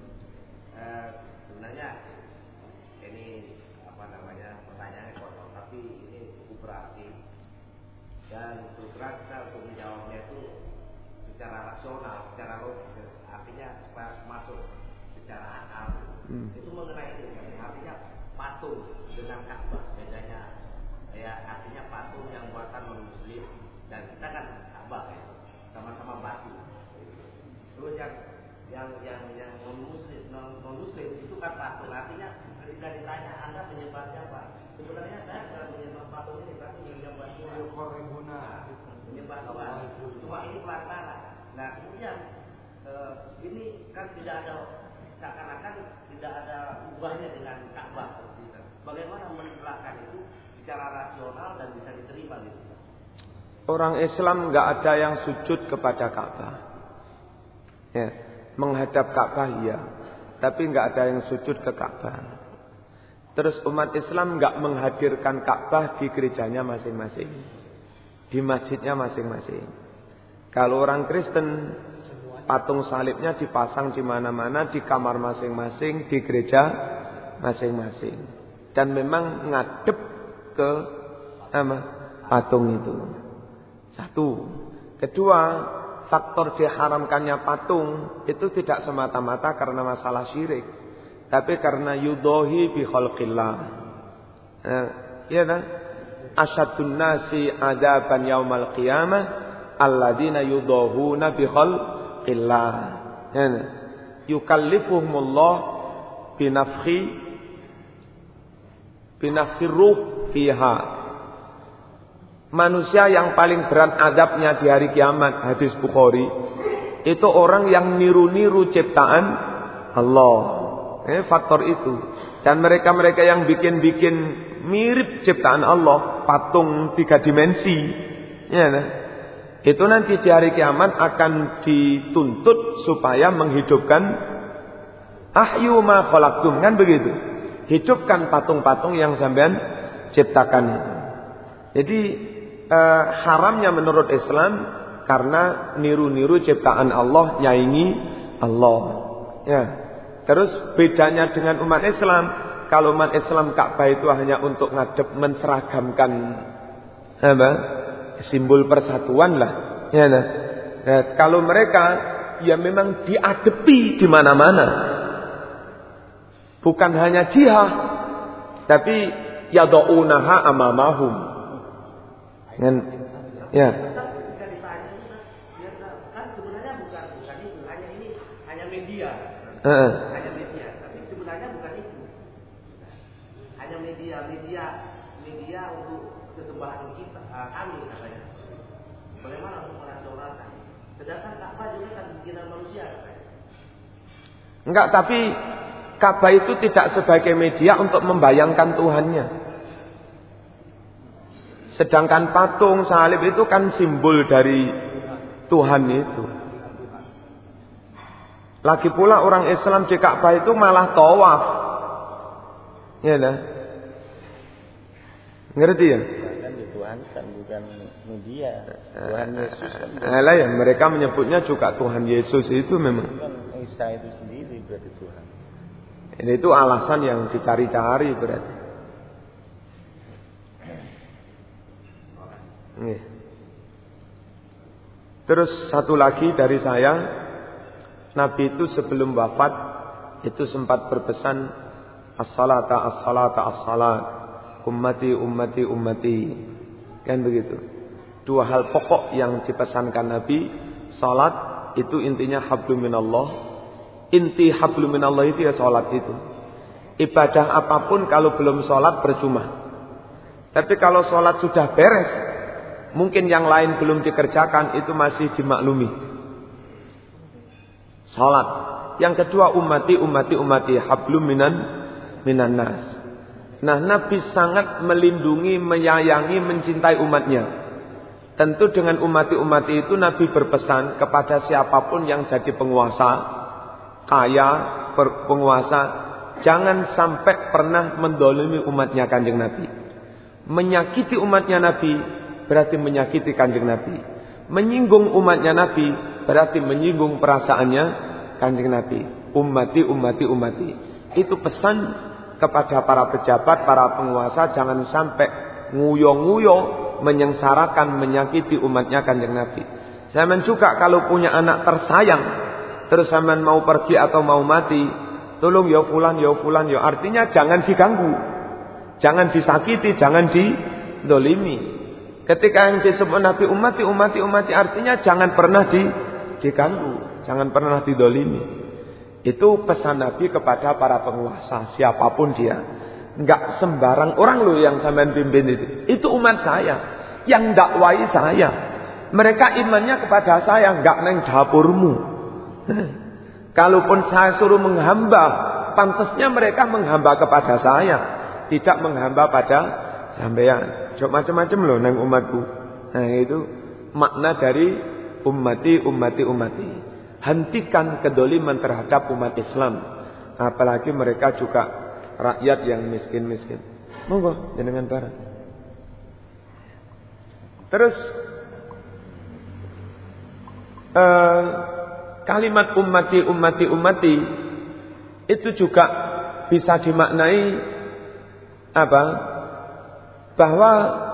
Itu mengenai itu, artinya patung dengan Ka'bah bedanya, ya artinya patung yang buatan non Muslim dan kita kan Ka'bah ya, sama-sama batu. Terus yang yang yang yang non Muslim non Muslim itu kan patung, artinya ketika ditanya Anda menyembah siapa, sebenarnya saya bukan menyembah patung ini, tapi menyembah Tuhan, menyembah Tuhan. Cuma ini pelantara. Nah kemudian eh, ini kan tidak ada, seakan-akan tidak ada ubahnya dengan Ka'bah. Bagaimana menjelaskan itu secara rasional dan bisa diterima gitu? Orang Islam nggak ada yang sujud kepada Ka'bah. Ya, menghadap Ka'bah iya, tapi nggak ada yang sujud ke Ka'bah. Terus umat Islam nggak menghadirkan Ka'bah di gerejanya masing-masing, di masjidnya masing-masing. Kalau orang Kristen, patung salibnya dipasang di mana-mana, di kamar masing-masing, di gereja masing-masing. Dan memang ngadep ke apa? Patung itu. Satu. Kedua, faktor diharamkannya patung itu tidak semata-mata karena masalah syirik, tapi karena yudohi bi khalqillah. Eh, ya kan? Asyadun nasi adaban yaumal qiyamah alladzina yudohuna bi khalqillah. Illah yukallifuhumullah binafkhi binafkhi ruh fiha. Manusia yang paling berat adabnya di hari kiamat, hadis Bukhari, itu orang yang niru-niru ciptaan Allah. Eh, faktor itu. Dan mereka-mereka yang bikin-bikin mirip ciptaan Allah, patung tiga dimensi, ya nah. Itu nanti di hari kiamat akan dituntut supaya menghidupkan ahyu ma khalaqtum, kan begitu. Hidupkan patung-patung yang sampean ciptakan. Jadi eh, haramnya menurut Islam karena niru-niru ciptaan Allah, nyaingi Allah. Ya. Terus bedanya dengan umat Islam, kalau umat Islam Ka'bah itu hanya untuk ngadep menseragamkan apa? Simbol persatuan lah, ya nah. Nah, kalau mereka ya memang diadepi di mana-mana, bukan hanya jihad, tapi yadaunaha amamahum. Dan ya. Kan sebenarnya bukan Uh. Hanya media, tapi sebenarnya bukan itu. Hanya media, media, media untuk kesembahan kita, uh, kami katanya. Bagaimana untuk merasionalkan? Sedangkan Ka'bah juga kan bikinan manusia katanya. Enggak, tapi Ka'bah itu tidak sebagai media untuk membayangkan Tuhannya. Sedangkan patung salib itu kan simbol dari Tuhan itu. Lagi pula orang Islam di Ka'bah itu malah tawaf. Ya dah. Ngerti ya? Kan Tuhan kan bukan media. Tuhan Yesus kan. Alah ya, mereka menyebutnya juga Tuhan Yesus itu memang. Kan Isa itu sendiri berarti Tuhan. Ini itu alasan yang dicari-cari berarti. Nih. Terus satu lagi dari saya, Nabi itu sebelum wafat itu sempat berpesan as-salata as-salata as-salat, ummati ummati ummati, kan begitu. Dua hal pokok yang dipesankan Nabi, salat itu intinya hablum minallah, inti hablum minallah itu ya salat itu. Ibadah apapun kalau belum salat percuma. Tapi kalau salat sudah beres, mungkin yang lain belum dikerjakan, itu masih dimaklumi. Salat. Yang kedua ummati ummati ummati hablum minan minan nas. Nah, Nabi sangat melindungi, menyayangi, mencintai umatnya. Tentu dengan ummati-ummati itu Nabi berpesan kepada siapapun yang jadi penguasa, kaya, penguasa, jangan sampai pernah mendolimi umatnya Kanjeng Nabi. Menyakiti umatnya Nabi berarti menyakiti Kanjeng Nabi. Menyinggung umatnya Nabi berarti menyinggung perasaannya Kanjeng Nabi. Ummati, ummati, ummati. Itu pesan kepada para pejabat, para penguasa, jangan sampai nguyo-nguyo menyengsarakan, menyakiti umatnya Kanjeng Nabi. Zaman juga kalau punya anak tersayang, terus zaman mau pergi atau mau mati, tolong ya fulan, ya fulan, ya, artinya jangan diganggu, jangan disakiti, jangan didolimi. Ketika yang disebut Nabi ummati, ummati, ummati, artinya jangan pernah di, diganggu, jangan pernah didolimi. Itu pesan Nabi kepada para penguasa, siapapun dia. Enggak sembarang orang loh yang sampean pimpin itu. Itu umat saya, yang dakwai saya. Mereka imannya kepada saya, enggak neng dapurmu. Kalaupun saya suruh menghamba, pantasnya mereka menghamba kepada saya, tidak menghamba pada sampean. Cuma macam-macam loh nang umatku. Nah, itu makna dari ummati ummati ummati. Hentikan kedoliman terhadap umat Islam. Apalagi mereka juga rakyat yang miskin-miskin. Monggo jenengan bareng. Terus uh, kalimat ummati ummati ummati itu juga bisa dimaknai apa? Bahwa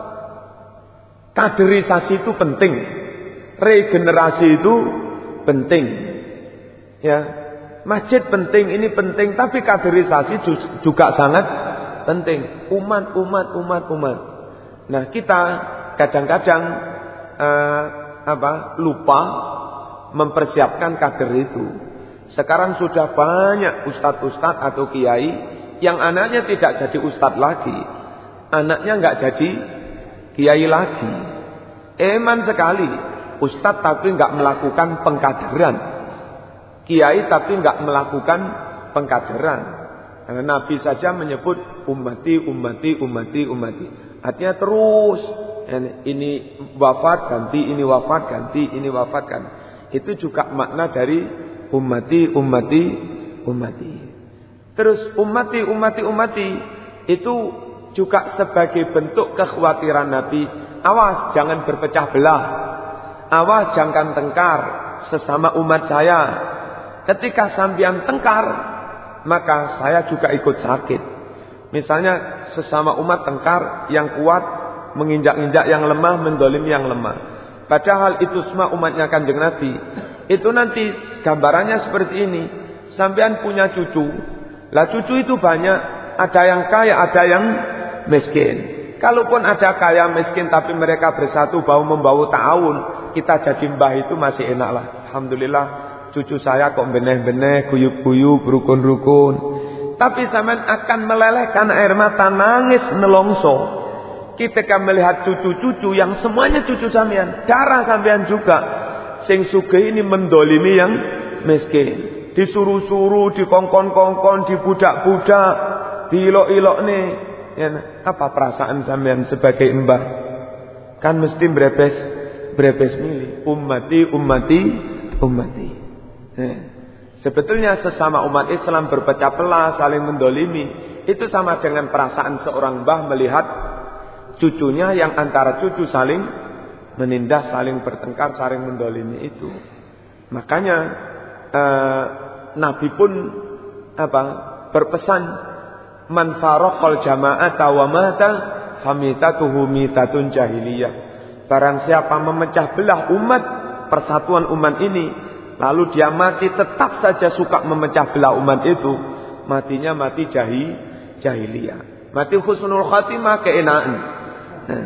kaderisasi itu penting, regenerasi itu penting, ya, masjid penting, ini penting, tapi kaderisasi juga sangat penting. Umat, umat, umat, umat. Nah, kita kadang-kadang uh, apa lupa mempersiapkan kader itu. Sekarang sudah banyak ustadz-ustadz atau kiai yang anaknya tidak jadi ustadz lagi. Anaknya enggak jadi kiai lagi. Eman sekali. Ustadz tapi enggak melakukan pengkaderan. Kiai tapi enggak melakukan pengkaderan. Karena Nabi saja menyebut ummati, ummati, ummati, ummati. Artinya terus. Ini wafat ganti, ini wafat ganti, ini wafat ganti. Itu juga makna dari ummati, ummati, ummati. Terus ummati, ummati, ummati. Itu juga sebagai bentuk kekhawatiran Nabi. Awas jangan berpecah belah. Awas jangan tengkar sesama umat saya. Ketika sampean tengkar, maka saya juga ikut sakit. Misalnya sesama umat tengkar, yang kuat menginjak-injak yang lemah, mendolimi yang lemah. Padahal itu semua umatnya Kanjeng Nabi. Itu nanti gambarannya seperti ini. Sampean punya cucu. Lah cucu itu banyak. Ada yang kaya, ada yang miskin. Kalaupun ada kaya miskin tapi mereka bersatu bahu membahu ta'awun, kita jadi mbah itu masih enak lah. Alhamdulillah cucu saya kok beneh-beneh, guyub-guyub, rukun-rukun. Tapi sampean akan melelehkan air mata, nangis nelongso ketika melihat cucu-cucu yang semuanya cucu sampean, darah sampean juga. Sing sugih ini mendolimi yang miskin. Disuruh-suruh, dikongkon-kongkon, dibudak-budak, diilok-ilok nih. Ya, apa perasaan sampean sebagai mbah? Kan mesti brebes, brebes milih. Ummati, ummati, ummati. Ya. Sebetulnya sesama umat Islam berpecah belah, saling mendolimi. Itu sama dengan perasaan seorang mbah melihat cucunya yang antara cucu saling menindas, saling bertengkar, saling mendolimi itu. Makanya eh, Nabi pun apa berpesan, man faraqal jama'ata wa mata famitatuhu mitatun jahiliyah. Barang siapa memecah belah umat, persatuan umat ini, lalu dia mati tetap saja suka memecah belah umat itu, matinya mati jahi, jahiliyah. Mati husnul khatimah, keenaan. Nah.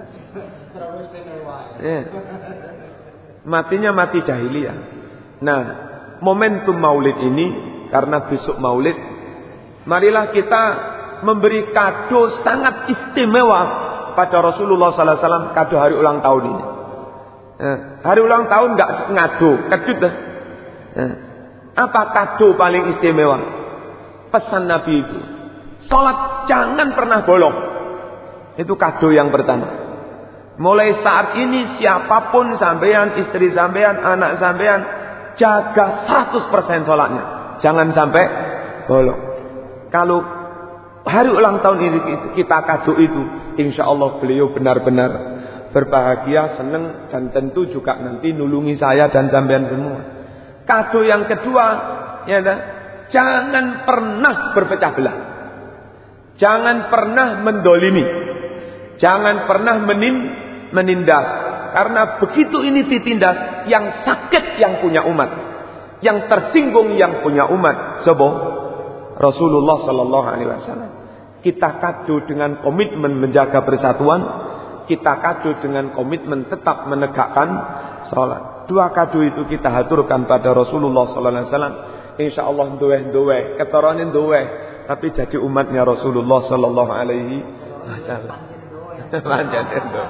Ya. Matinya mati jahiliyah. Nah, momentum maulid ini, karena besok maulid, marilah kita memberi kado sangat istimewa pada Rasulullah sallallahu alaihi wasallam, kado hari ulang tahun ini. Nah, hari ulang tahun enggak ngado, kejut dah. Nah, apa kado paling istimewa? Pesan Nabi itu, salat jangan pernah bolong. Itu kado yang pertama. Mulai saat ini siapapun sampean, istri sampean, anak sampean, jaga seratus persen salatnya. Jangan sampai bolong. Kalau hari ulang tahun ini kita kado itu, insya Allah beliau benar-benar berbahagia, senang, dan tentu juga nanti nulungi saya dan sampean semua. Kado yang kedua, ya, jangan pernah berpecah belah. Jangan pernah mendolimi. Jangan pernah menin, menindas. Karena begitu ini ditindas, yang sakit yang punya umat, yang tersinggung yang punya umat. Sebab Rasulullah sallallahu alaihi wasallam. Kita kado dengan komitmen menjaga persatuan, kita kado dengan komitmen tetap menegakkan salat. Dua kado itu kita haturkan pada Rasulullah sallallahu alaihi wasallam. Insyaallah duwe-duwe, ketoronin duwe, tapi jadi umatnya Rasulullah sallallahu alaihi wasallam. Lanjut itu.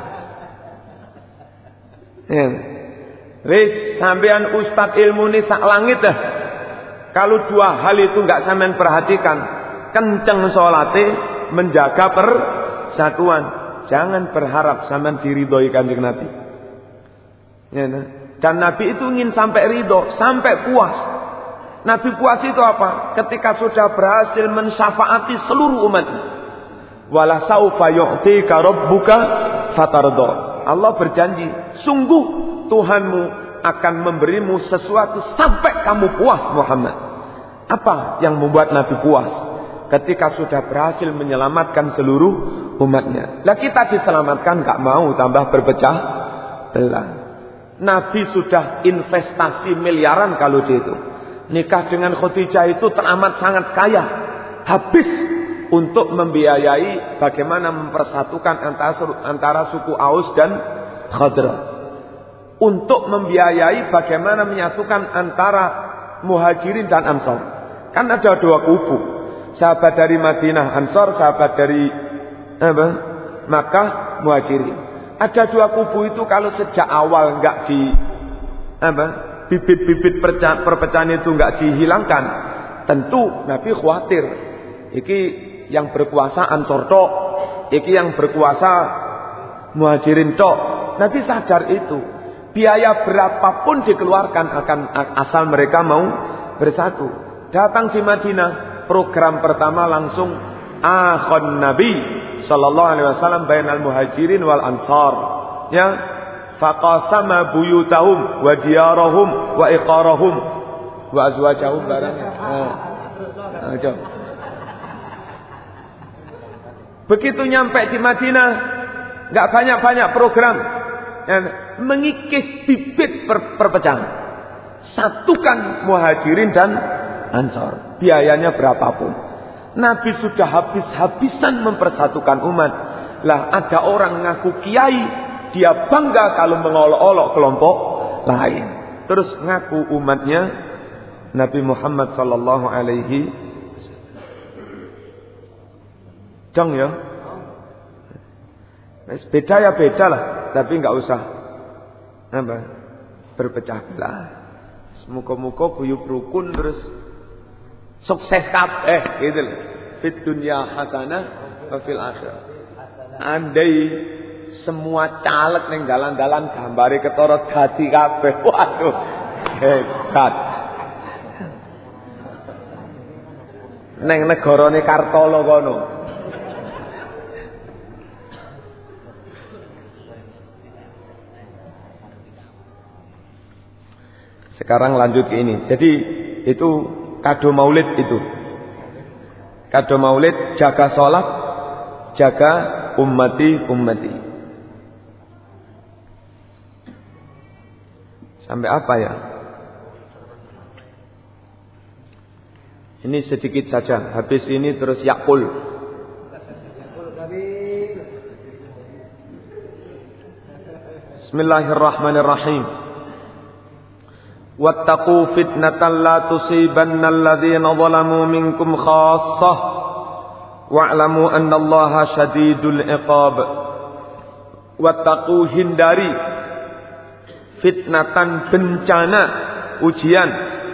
Ya. Wis sampean ustaz ilmu ni sak langit dah. Kalau dua hal itu enggak sampean perhatikan, kenceng salate, menjaga persatuan, jangan berharap sampean diridhoi Kanjeng Nabi. Ya, nah. Dan Nabi itu ingin sampai ridho, sampai puas. Nabi puas itu apa? Ketika sudah berhasil mensyafaati seluruh umatnya. Wala saufa yu'tika rabbuka fatardo. Allah berjanji, sungguh Tuhanmu akan memberimu sesuatu sampai kamu puas Muhammad. Apa yang membuat Nabi puas? Ketika sudah berhasil menyelamatkan seluruh umatnya. Lah kita diselamatkan gak mau tambah berpecah belah. Nabi sudah investasi miliaran kalau dia itu. Nikah dengan Khadijah itu teramat sangat kaya. Habis untuk membiayai bagaimana mempersatukan antara, antara suku Aus dan Khazraj. Untuk membiayai bagaimana menyatukan antara Muhajirin dan Ansar. Kan ada dua kubu. Sahabat dari Madinah Ansar, sahabat dari apa? Makkah Muhajirin. Ada dua kubu itu kalau sejak awal enggak di apa? Bibit-bibit perpecahan itu enggak dihilangkan, tentu Nabi khawatir. Iki yang berkuasa Ansor tok, iki yang berkuasa Muhajirin tok. Nabi sadar itu. Biaya berapapun dikeluarkan akan asal mereka mau bersatu. Datang di Madinah, program pertama langsung akhon Nabi sallallahu alaihi wasallam bainal Muhajirin wal Ansar. Ya, faqasama buyutahum wa diyarahum wa iqarahum wa azwajahum barangnya. Nah, nah, begitu nyampe di Madinah, enggak banyak-banyak program yang mengikis bibit per perpecahan. Satukan Muhajirin dan Ansar, biayanya berapapun. Nabi sudah habis-habisan mempersatukan umat. Lah ada orang ngaku kiai, dia bangga kalau mengolok-olok kelompok lain. terus ngaku umatnya Nabi Muhammad sallallahu alaihi Jong ya. Beda ya beda lah, tapi enggak usah apa berpecah belah. Muga-muga guyub rukun terus sukses kabeh gitu loh. Fit dunya hasanah wa fil akhirah. Andai semua caleg ning dalan-dalan gambare ketara dadi kabeh. Waduh, hebat. Neng negarane Kartolo kono. Sekarang lanjut ke ini. Jadi itu kado maulid itu. Kado maulid jaga sholat, jaga ummati-ummati. Sampai apa ya? Ini sedikit saja. Habis ini terus yakul. Bismillahirrahmanirrahim. Wattaqu fitnatan la tusibanna alladhina zalamu minkum khassah wa'lamu anna Allaha syadidul iqab. Wattaqu hindari fitnatan bencana ujian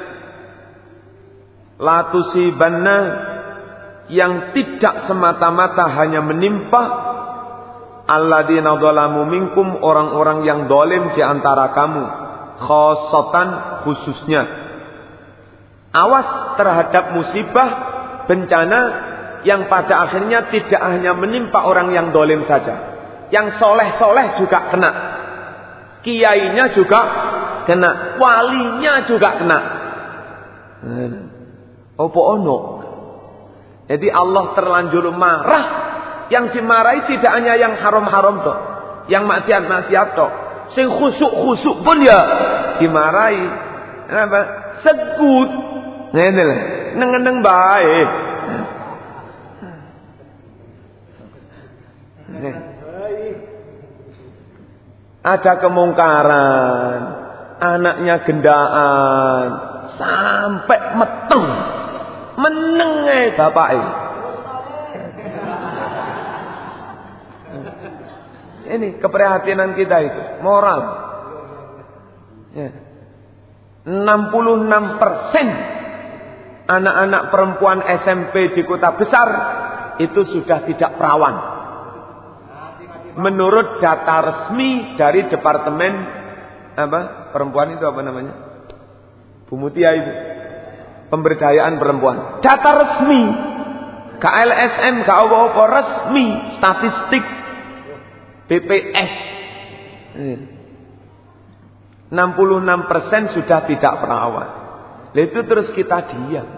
la tusibanna yang tidak semata-mata hanya menimpa alladzina zalamu minkum orang-orang yang zalim di antara kamu khosotan khususnya. Awas terhadap musibah bencana yang pada akhirnya tidak hanya menimpa orang yang zalim saja, yang soleh-soleh juga kena, kiainya juga kena, walinya juga kena. Opo ono. Jadi Allah terlanjur marah. Yang dimarahi tidak hanya yang haram-haram toh, yang maksiat-maksiat toh. Sing khusuk-khusuk pun ya dimarahi. Kenapa? Sekut. Ngene lho, neng-neng bae. Ada kemungkaran, anaknya gendaan, sampai meteng, menenge bapake. Ini keprihatinan kita itu, moral. Ya. enam puluh enam persen anak-anak perempuan S M P di kota besar itu sudah tidak perawan. Menurut data resmi dari Departemen apa? Perempuan itu apa namanya? Bu Mutia itu. Pemberdayaan perempuan. Data resmi. K L S M, K O P resmi, statistik B P S. enam puluh enam persen sudah tidak perawan. Lah itu terus kita diam.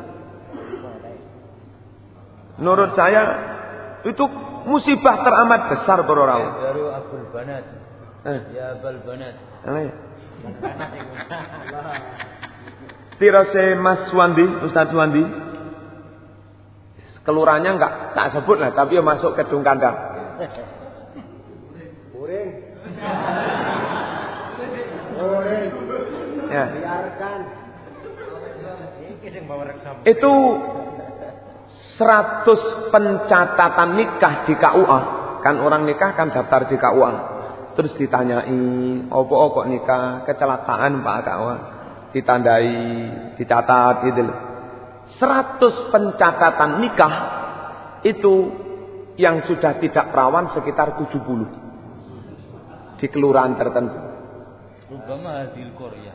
Menurut saya itu musibah teramat besar para rawuh. Baru Abdul Banat. Ya Abdul Banat. Tirose Mas Wandi, Ustaz Wandi. Kelurahannya enggak tak sebut lah, tapi ya masuk ke Kedung Kandang. Uring. Uring. Ya. Biarkan. Itu seratus pencatatan nikah di K U A. Kan orang nikah kan daftar di K U A. Terus ditanyai, opo kok nikah, kecelakaan Pak K U A. Ditandai, dicatat gitu loh. seratus pencatatan nikah itu yang sudah tidak perawan sekitar tujuh puluh di kelurahan tertentu. Rubama hadil Korea.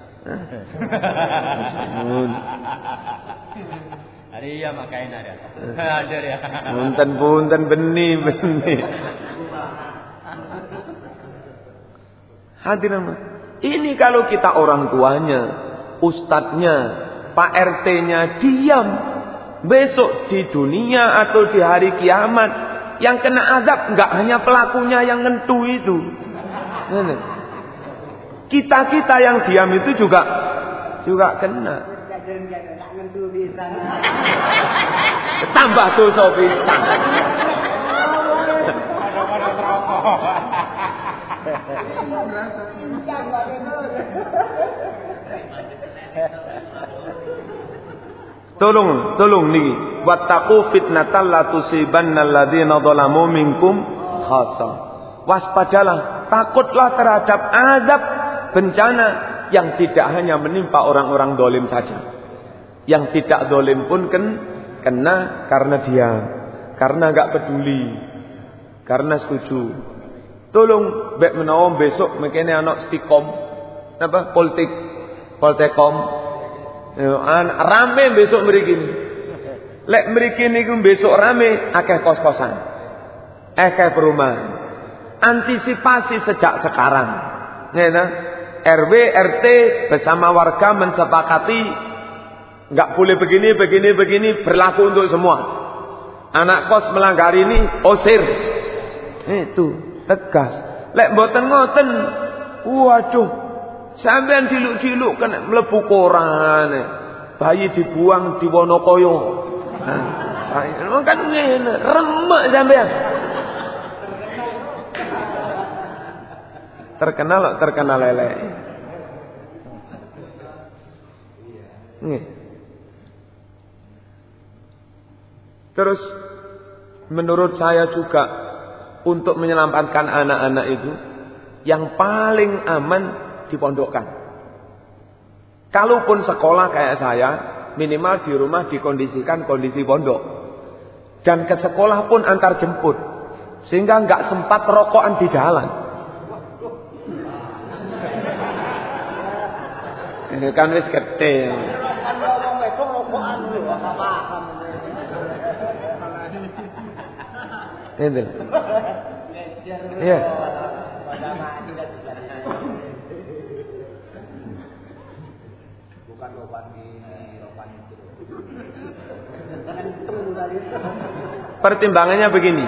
Hari ya makain ada. Ada ya. Punten-punten beni beni. Hadirin, ini kalau kita orang tuanya, ustadznya, Pak R T-nya diam, besok di dunia atau di hari kiamat yang kena azab enggak hanya pelakunya yang ngentu itu. Kita-kita yang diam itu juga juga kena. Tambah dosa pisan. Tolong, tolong niki. Wattaqu fitnatal la tusibanna alladziina dzalamu minkum khassah. Waspadalah, takutlah terhadap azab bencana yang tidak hanya menimpa orang-orang dolim saja. Yang tidak dolim pun ken, kena karena dia, karena enggak peduli, karena setuju. Tolong bek menawa besok mekene anak stikom apa politik poltekom rame besok mriki. Lek mriki niku besok rame akeh kos-kosan. Akeh perumahan. Antisipasi sejak sekarang. Ngene, R W R T bersama warga mensepakati enggak boleh begini begini begini berlaku untuk semua. Anak kos melanggar ini osir. Itu tegas. Lek mboten ngoten, waduh, sampean ciluk-ciluk kena mlebu koran. Bayi dibuang di Wonokoyo. Nah, kan ngene, remek sampean. Terkenal terkenal lele. Nggih. Terus menurut saya juga untuk menyelamatkan anak-anak itu yang paling aman dipondokkan. Kalaupun sekolah kayak saya, minimal di rumah dikondisikan kondisi pondok. Dan ke sekolah pun antar jemput. Sehingga enggak sempat rokokan di jalan. Ini kan wis gede. Kan ngomong itu rokokan lho, apa paham. Ini. Iya. Bukan rokokan ini, rokokan itu. Pertimbangannya begini.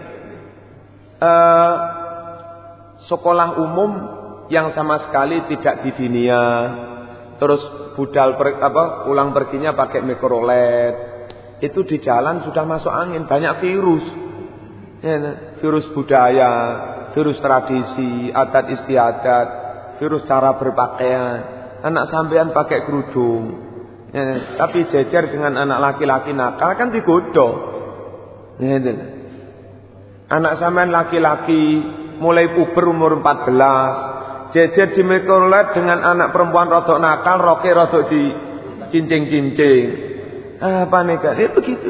Uh, sekolah umum yang sama sekali tidak di dinia. Terus budal per, apa pulang perginya pakai mikrolet. Itu di jalan sudah masuk angin, banyak virus. Ya, virus budaya, virus tradisi, adat istiadat, virus cara berpakaian. Anak sampean pakai kerudung. Ya, tapi jejer dengan anak laki-laki nakal kan digoda. Ya, anak sampean laki-laki mulai puber umur empat belas. Jejer di mikrolet dengan anak perempuan rodok nakal, roke rodok di cincing-cincing. Apa nih kan? Ya begitu.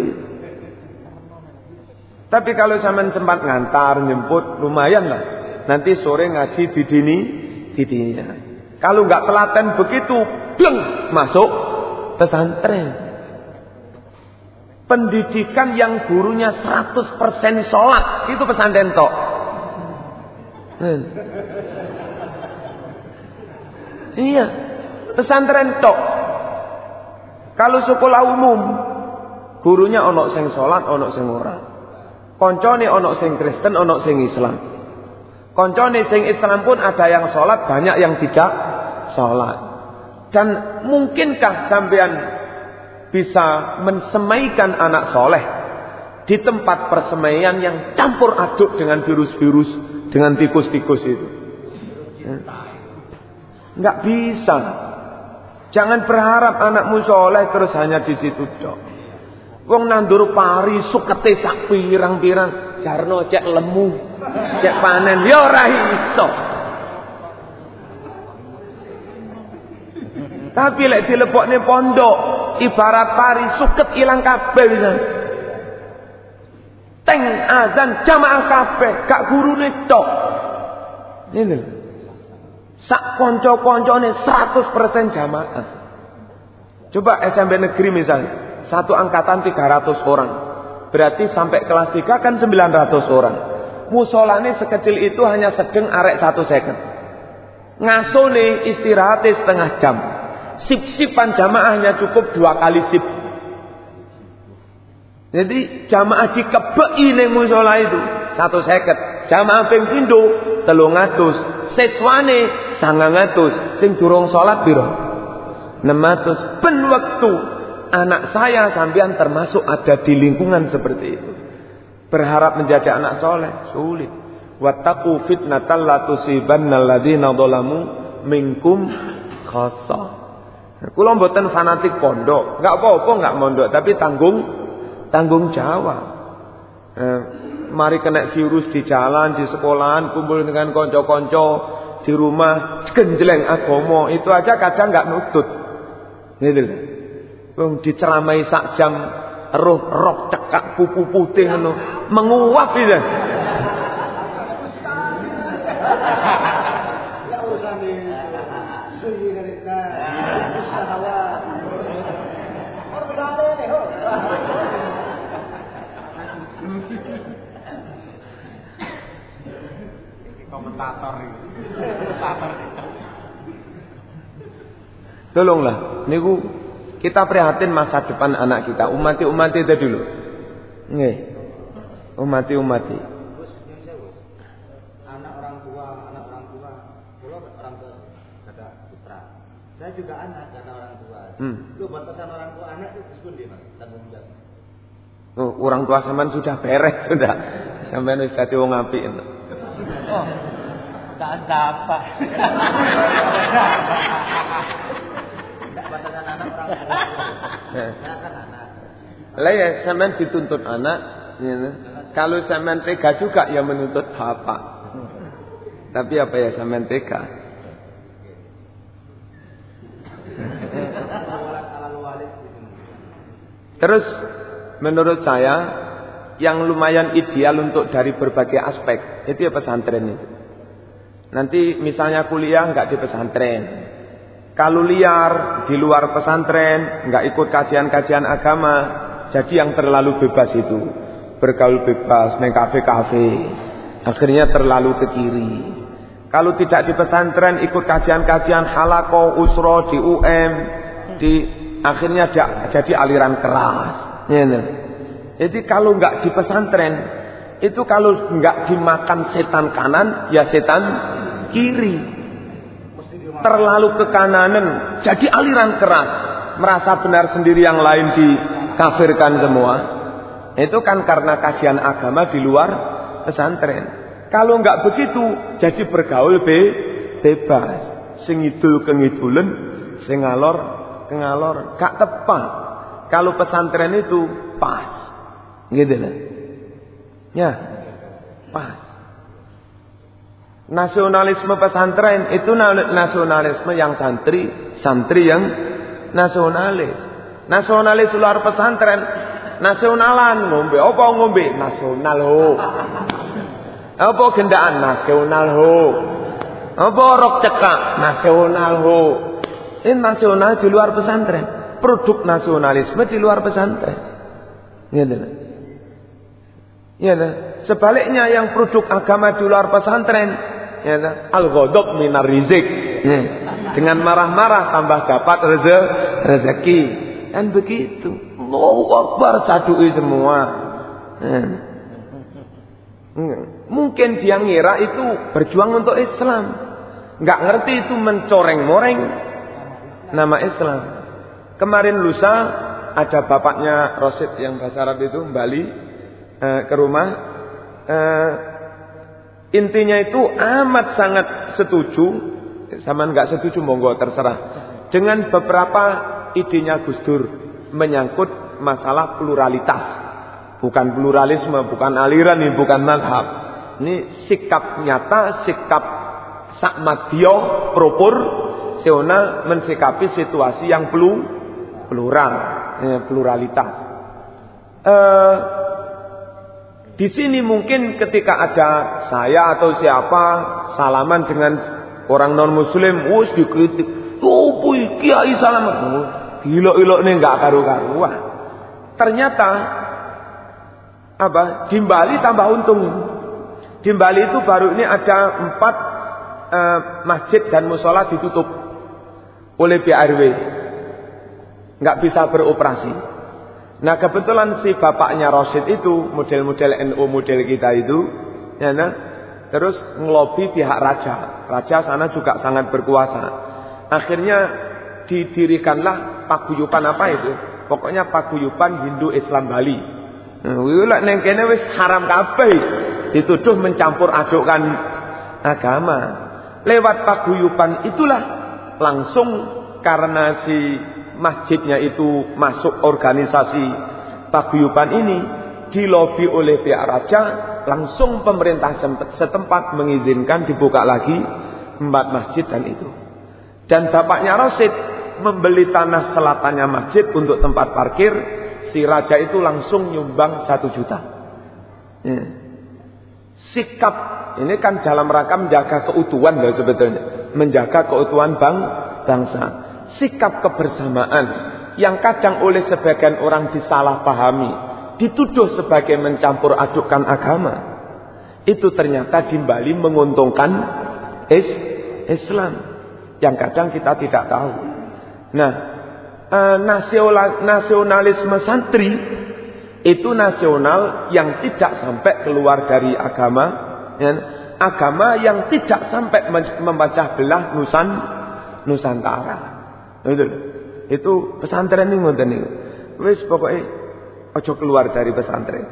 Tapi kalau sampean sempat ngantar, jemput, lumayan lah. Nanti sore ngaji di dini, di dini. Kalau nggak telaten begitu, bleng masuk pesantren. Pendidikan yang gurunya seratus persen sholat itu pesantren tok. Hmm. Iya, pesantren tok. Kalau sekolah umum, gurunya ono sing salat, ono sing ora. Koncone ono sing Kristen, ono sing Islam. Koncone sing Islam pun ada yang salat, banyak yang tidak salat. Dan mungkinkah sampean bisa mensemaikan anak soleh di tempat persemaian yang campur aduk dengan virus-virus, dengan tikus-tikus itu? Ya. Nggak bisa. Jangan berharap anakmu soleh terus hanya di situ dok. Wong nandur pari sukete sak pirang-pirang, jarno cek lemu, cek panen, ya ora iso. Tapi lek dilebokne pondok, ibarat pari suket ilang kabeh pisan. Teng azan jamaah kabeh, gak gurune tok. Ini lho. Sak konco-koncone seratus persen jamaah. Coba S M P negeri misalnya, satu angkatan tiga ratus orang. Berarti sampai kelas tiga kan sembilan ratus orang. Musolane sekecil itu hanya sedeng arek satu second. Ngasone istirahatnya setengah jam. Sip-sipan jamaahnya cukup dua kali sip. Jadi jamaah dikebeki ning musola itu satu seket. Jamaah ping pindho telung atus. Siswane sangang atus. Sing durung salat piro? enam ratus. Ben wektu anak saya sampean termasuk ada di lingkungan seperti itu. Berharap menjadi anak soleh sulit. Wattaqu fitnatal la tusibanna alladziina dzalamu minkum khassah. Kula mboten fanatik pondok, enggak apa-apa enggak mondok, tapi tanggung tanggung jawab. Eh, mari kena virus di jalan, di sekolahan, kumpul dengan konco-konco, di rumah, genjleng agama, itu aja kadang enggak nutut. Gitu. Wong diceramai sak jam, roh rok cekak pupu putih ngono, menguap itu. Komentator ini. Komentator. Tolonglah, niku kita prihatin masa depan anak kita, umati-umati itu dulu. Nggih. Umati-umati. Anak orang tua, anak orang tua. Kalau orang tua kata putra. Saya juga anak kata orang tua. Hmm. Lu batasan orang tua anak itu disebut di mana? Tanggung jawab. Oh, orang tua sampean sudah beres sudah. Sampean wis dadi wong apik. Oh. Tak apa. Batasan anak orang tua. Saya kan anak. Lah ya sampean dituntut anak, ya. Kalau sampean tega juga ya menuntut bapak. Tapi apa ya sampean tega? Terus menurut saya yang lumayan ideal untuk dari berbagai aspek itu ya pesantren itu. Nanti misalnya kuliah nggak di pesantren. Kalau liar di luar pesantren, nggak ikut kajian-kajian agama, jadi yang terlalu bebas itu, bergaul bebas, neng kafe-kafe, akhirnya terlalu ke kiri. Kalau tidak di pesantren, ikut kajian-kajian halaqah, usro di U M, di akhirnya jadi aliran keras. Jadi kalau nggak di pesantren, itu kalau nggak dimakan setan kanan, ya setan kiri. Terlalu ke kananan, jadi aliran keras, merasa benar sendiri, yang lain dikafirkan semua. Itu kan karena kajian agama di luar pesantren. Kalau nggak begitu, jadi bergaul be bebas, sing ngidul kengidulen, sing ngalor kengalor, gak tepat. Kalau pesantren itu pas, gitu lah. Ya, pas. Nasionalisme pesantren itu nasionalisme yang santri, santri yang nasionalis. Nasionalis luar pesantren, nasionalan ngombe, apa ngombe? Nasional ho. Apa gendaan? Nasional ho. Apa rok cekak? Nasional ho. Ini nasional di luar pesantren, produk nasionalisme di luar pesantren. Gitu. Ya, sebaliknya yang produk agama di luar pesantren, ya, al-ghadab minar rizik, ya, dengan marah-marah tambah dapat rezeki, dan begitu. Allahu Akbar, sadui semua. Ya. Mungkin dia ngira itu berjuang untuk Islam, nggak ngerti itu mencoreng-moreng nama Islam. Kemarin lusa ada bapaknya Rosid yang bahasa Arab itu kembali ke rumah, uh, intinya itu amat sangat setuju, sama nggak setuju monggo terserah, dengan beberapa idenya Gus Dur menyangkut masalah pluralitas, bukan pluralisme, bukan aliran ini, bukan madhab. Ini sikap nyata, sikap sakmadyo proporsional mensikapi situasi yang plu, plural, eh, pluralitas. Uh, Di sini mungkin ketika ada saya atau siapa salaman dengan orang non muslim, wus dikritik, oh puy kiai salaman, oh, gila-gila nih nggak karu-karuan. Ternyata apa? Di Bali tambah untung. Di Bali itu baru ini ada empat eh, masjid dan musola ditutup oleh B R W, nggak bisa beroperasi. Nah kebetulan si bapaknya Rosid itu model-model N U model kita itu, ya, nah, terus ngelobi pihak raja. Raja sana juga sangat berkuasa. Akhirnya didirikanlah paguyuban apa itu? Pokoknya paguyuban Hindu Islam Bali. Nah, neng kene wis haram kabeh, dituduh mencampur adukkan agama. Lewat paguyuban itulah langsung karena si masjidnya itu masuk organisasi paguyuban ini, dilobi oleh pihak raja, langsung pemerintah setempat mengizinkan dibuka lagi empat masjid dan itu. Dan bapaknya Rasid membeli tanah selatannya masjid untuk tempat parkir. Si raja itu langsung nyumbang satu juta. Ya. Sikap ini kan dalam rangka menjaga keutuhan loh sebetulnya, menjaga keutuhan bang, bangsa. Sikap kebersamaan yang kadang oleh sebagian orang disalahpahami, dituduh sebagai mencampur adukkan agama, itu ternyata di Bali menguntungkan is, Islam yang kadang kita tidak tahu. Nah, eh, nasionalisme santri itu nasional yang tidak sampai keluar dari agama, ya, agama yang tidak sampai memecah belah nusan Nusantara. Itu, itu pesantren ini ngoten niku. Wis pokoke ojo keluar dari pesantren.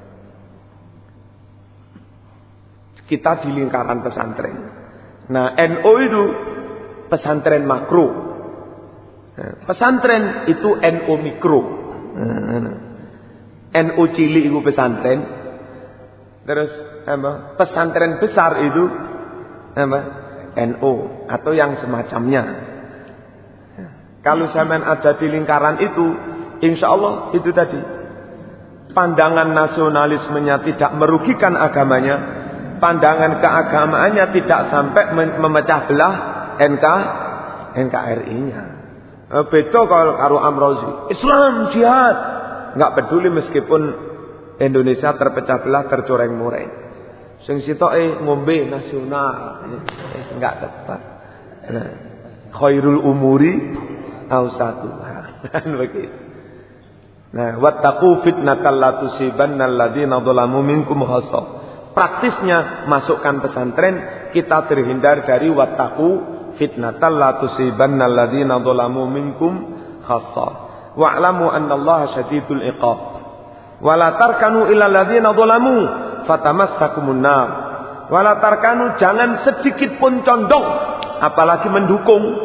Kita di lingkaran pesantren. Nah, N U itu pesantren makro. Nah, pesantren itu N U mikro. Nah, N U cilik itu pesantren. Terus apa? Pesantren besar itu apa? N U atau yang semacamnya. Kalau zaman ada di lingkaran itu, insya Allah itu tadi pandangan nasionalismenya tidak merugikan agamanya, pandangan keagamaannya tidak sampai memecah belah N K N K R I-nya. Beto kalau karo Amrozi, Islam jihad, nggak peduli meskipun Indonesia terpecah belah, tercoreng-moreng. Sing sitoke ngombe nasional, nggak tepat. Nah, khairul umuri awsatuha. Begitu. Nah, wattaqu fitnatal la tusibanna alladziina dzalamu minkum khassah. Praktisnya masukkan pesantren, kita terhindar dari wattaqu fitnatal la tusibanna alladziina dzalamu minkum khassah. Wa'lamu annallaha syadidul iqab. Wala tarkanu ilal alladziina dzalamu fatamassakumun nar. Wala tarkanu, jangan sedikit pun condong apalagi mendukung.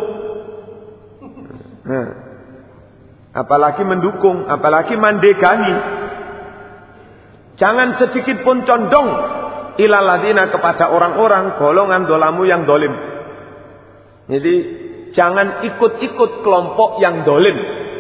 Nah, apalagi mendukung, apalagi mandegani. Jangan sedikit pun condong ilal ladzina, kepada orang-orang golongan dolamu yang dolim. Jadi jangan ikut-ikut kelompok yang dolim.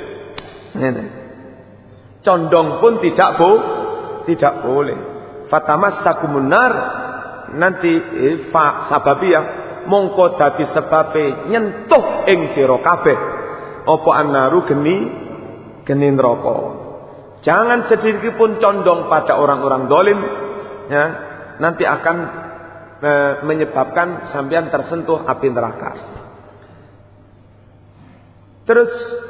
Condong pun tidak bo, tidak boleh. Fatamassakumun nar, nanti eh, fa sababiyah mongko dadi sebabe nyentuh ing sira kabeh apa annaru geni geni neraka. Jangan sedikit pun condong pada orang-orang dolim, ya, nanti akan e, menyebabkan sampean tersentuh api neraka. Terus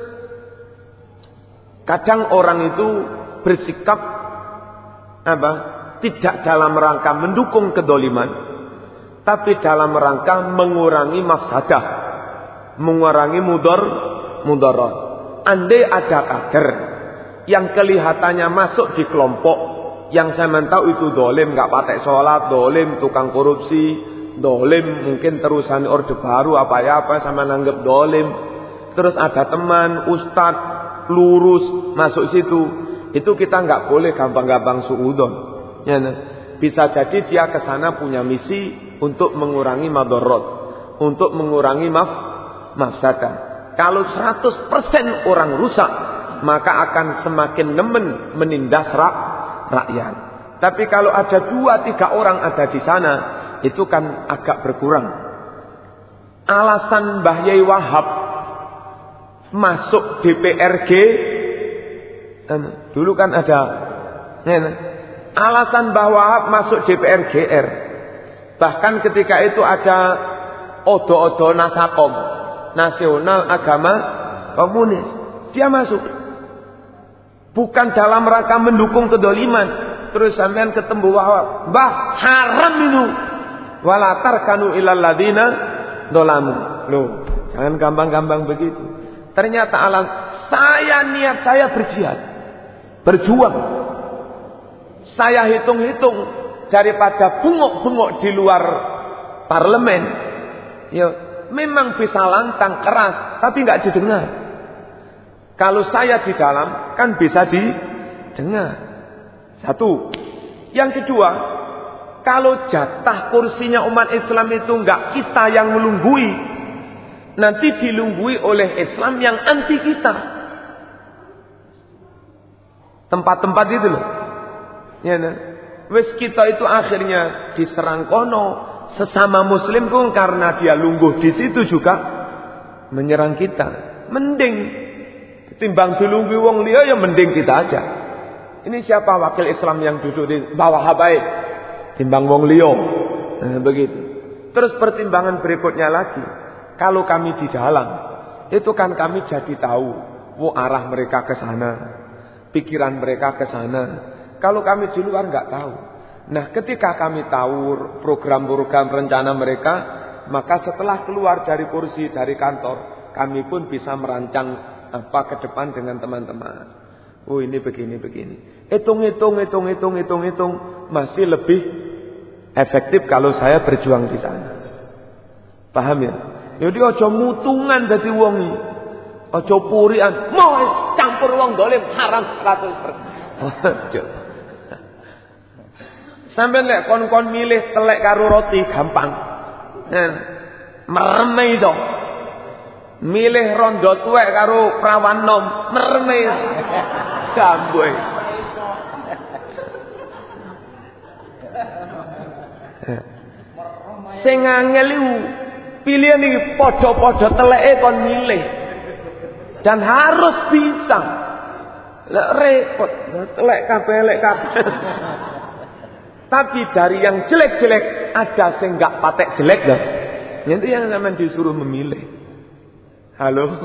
kadang orang itu bersikap apa? Tidak dalam rangka mendukung kedoliman, tapi dalam rangka mengurangi mafsadah, mengurangi mudor mudarat. Andai ada kader yang kelihatannya masuk di kelompok yang saya tahu itu dolim, nggak patek sholat, dolim, tukang korupsi, dolim, mungkin terusan orde baru apa ya apa sama nanggep dolim. Terus ada teman ustad lurus masuk situ, itu kita nggak boleh gampang-gampang suudon. Ya, nah. Bisa jadi dia ke sana punya misi untuk mengurangi madarat, untuk mengurangi maf mafsadah. Kalau seratus persen orang rusak, maka akan semakin nemen menindas rak, rakyat. Tapi kalau ada dua tiga orang ada di sana, itu kan agak berkurang. Alasan Mbah Yai Wahab masuk D P R G, dulu kan ada. Alasan Mbah Wahab masuk D P R G R, bahkan ketika itu ada odo-odo Nasakom, Nasional Agama Komunis, dia masuk bukan dalam rangka mendukung kedoliman. Terus sampean ketemu Wahab, Mbah haram itu, wala tarkanu ilal ladzina dzalamu. Loh, jangan gampang-gampang begitu. Ternyata alam saya niat saya berjihad, berjuang. Saya hitung-hitung daripada bungok-bungok di luar parlemen, ya memang bisa lantang keras, tapi nggak didengar. Kalau saya di dalam kan bisa didengar. Satu. Yang kedua, kalau jatah kursinya umat Islam itu nggak kita yang melunggui, nanti dilunggui oleh Islam yang anti kita. Tempat-tempat itu loh. Ya, nah. Wes kita itu akhirnya diserang kono, sesama muslim pun karena dia lungguh di situ juga menyerang kita. Mending ketimbang dilunggui wong liya ya mending kita aja. Ini siapa wakil Islam yang duduk di bawah habaib? Timbang wong liya. Nah, begitu. Terus pertimbangan berikutnya lagi, kalau kami di dalam, itu kan kami jadi tahu, wo arah mereka ke sana, pikiran mereka ke sana. Kalau kami di luar nggak tahu. Nah, ketika kami tahu program-program rencana mereka, maka setelah keluar dari kursi dari kantor, kami pun bisa merancang apa ke depan dengan teman-teman. Oh, ini begini begini. Hitung-hitung, hitung-hitung, hitung-hitung, masih lebih efektif kalau saya berjuang di sana. Paham ya? Jadi ojo mutungan dadi wong iki. Ojo purian, mau campur wong dolim haram seratus persen. Sampai lek kon-kon milih telek karo roti gampang. Nah, mereme iso. Milih rondo tuwek karo prawan nom, mereme. Gamboy. Sing angel iku pilihan iki padha-padha teleke kon milih. Dan harus bisa. Lek repot, telek kabeh lek kabeh. Tapi dari yang jelek-jelek ada sing enggak patek jelek dah. Itu yang namanya disuruh memilih. Halo.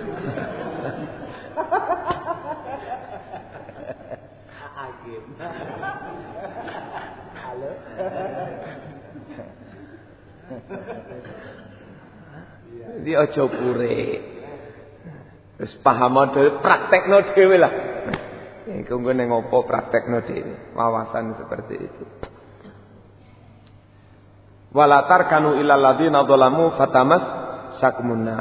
Halo. Jadi aja pure. Wis paham dhewe, praktekno dhewe lah. Iku ngene ngopo praktekno dhewe, wawasan seperti itu. Walatar kanu ilal ladzina dzalamu fatamas sakmunna.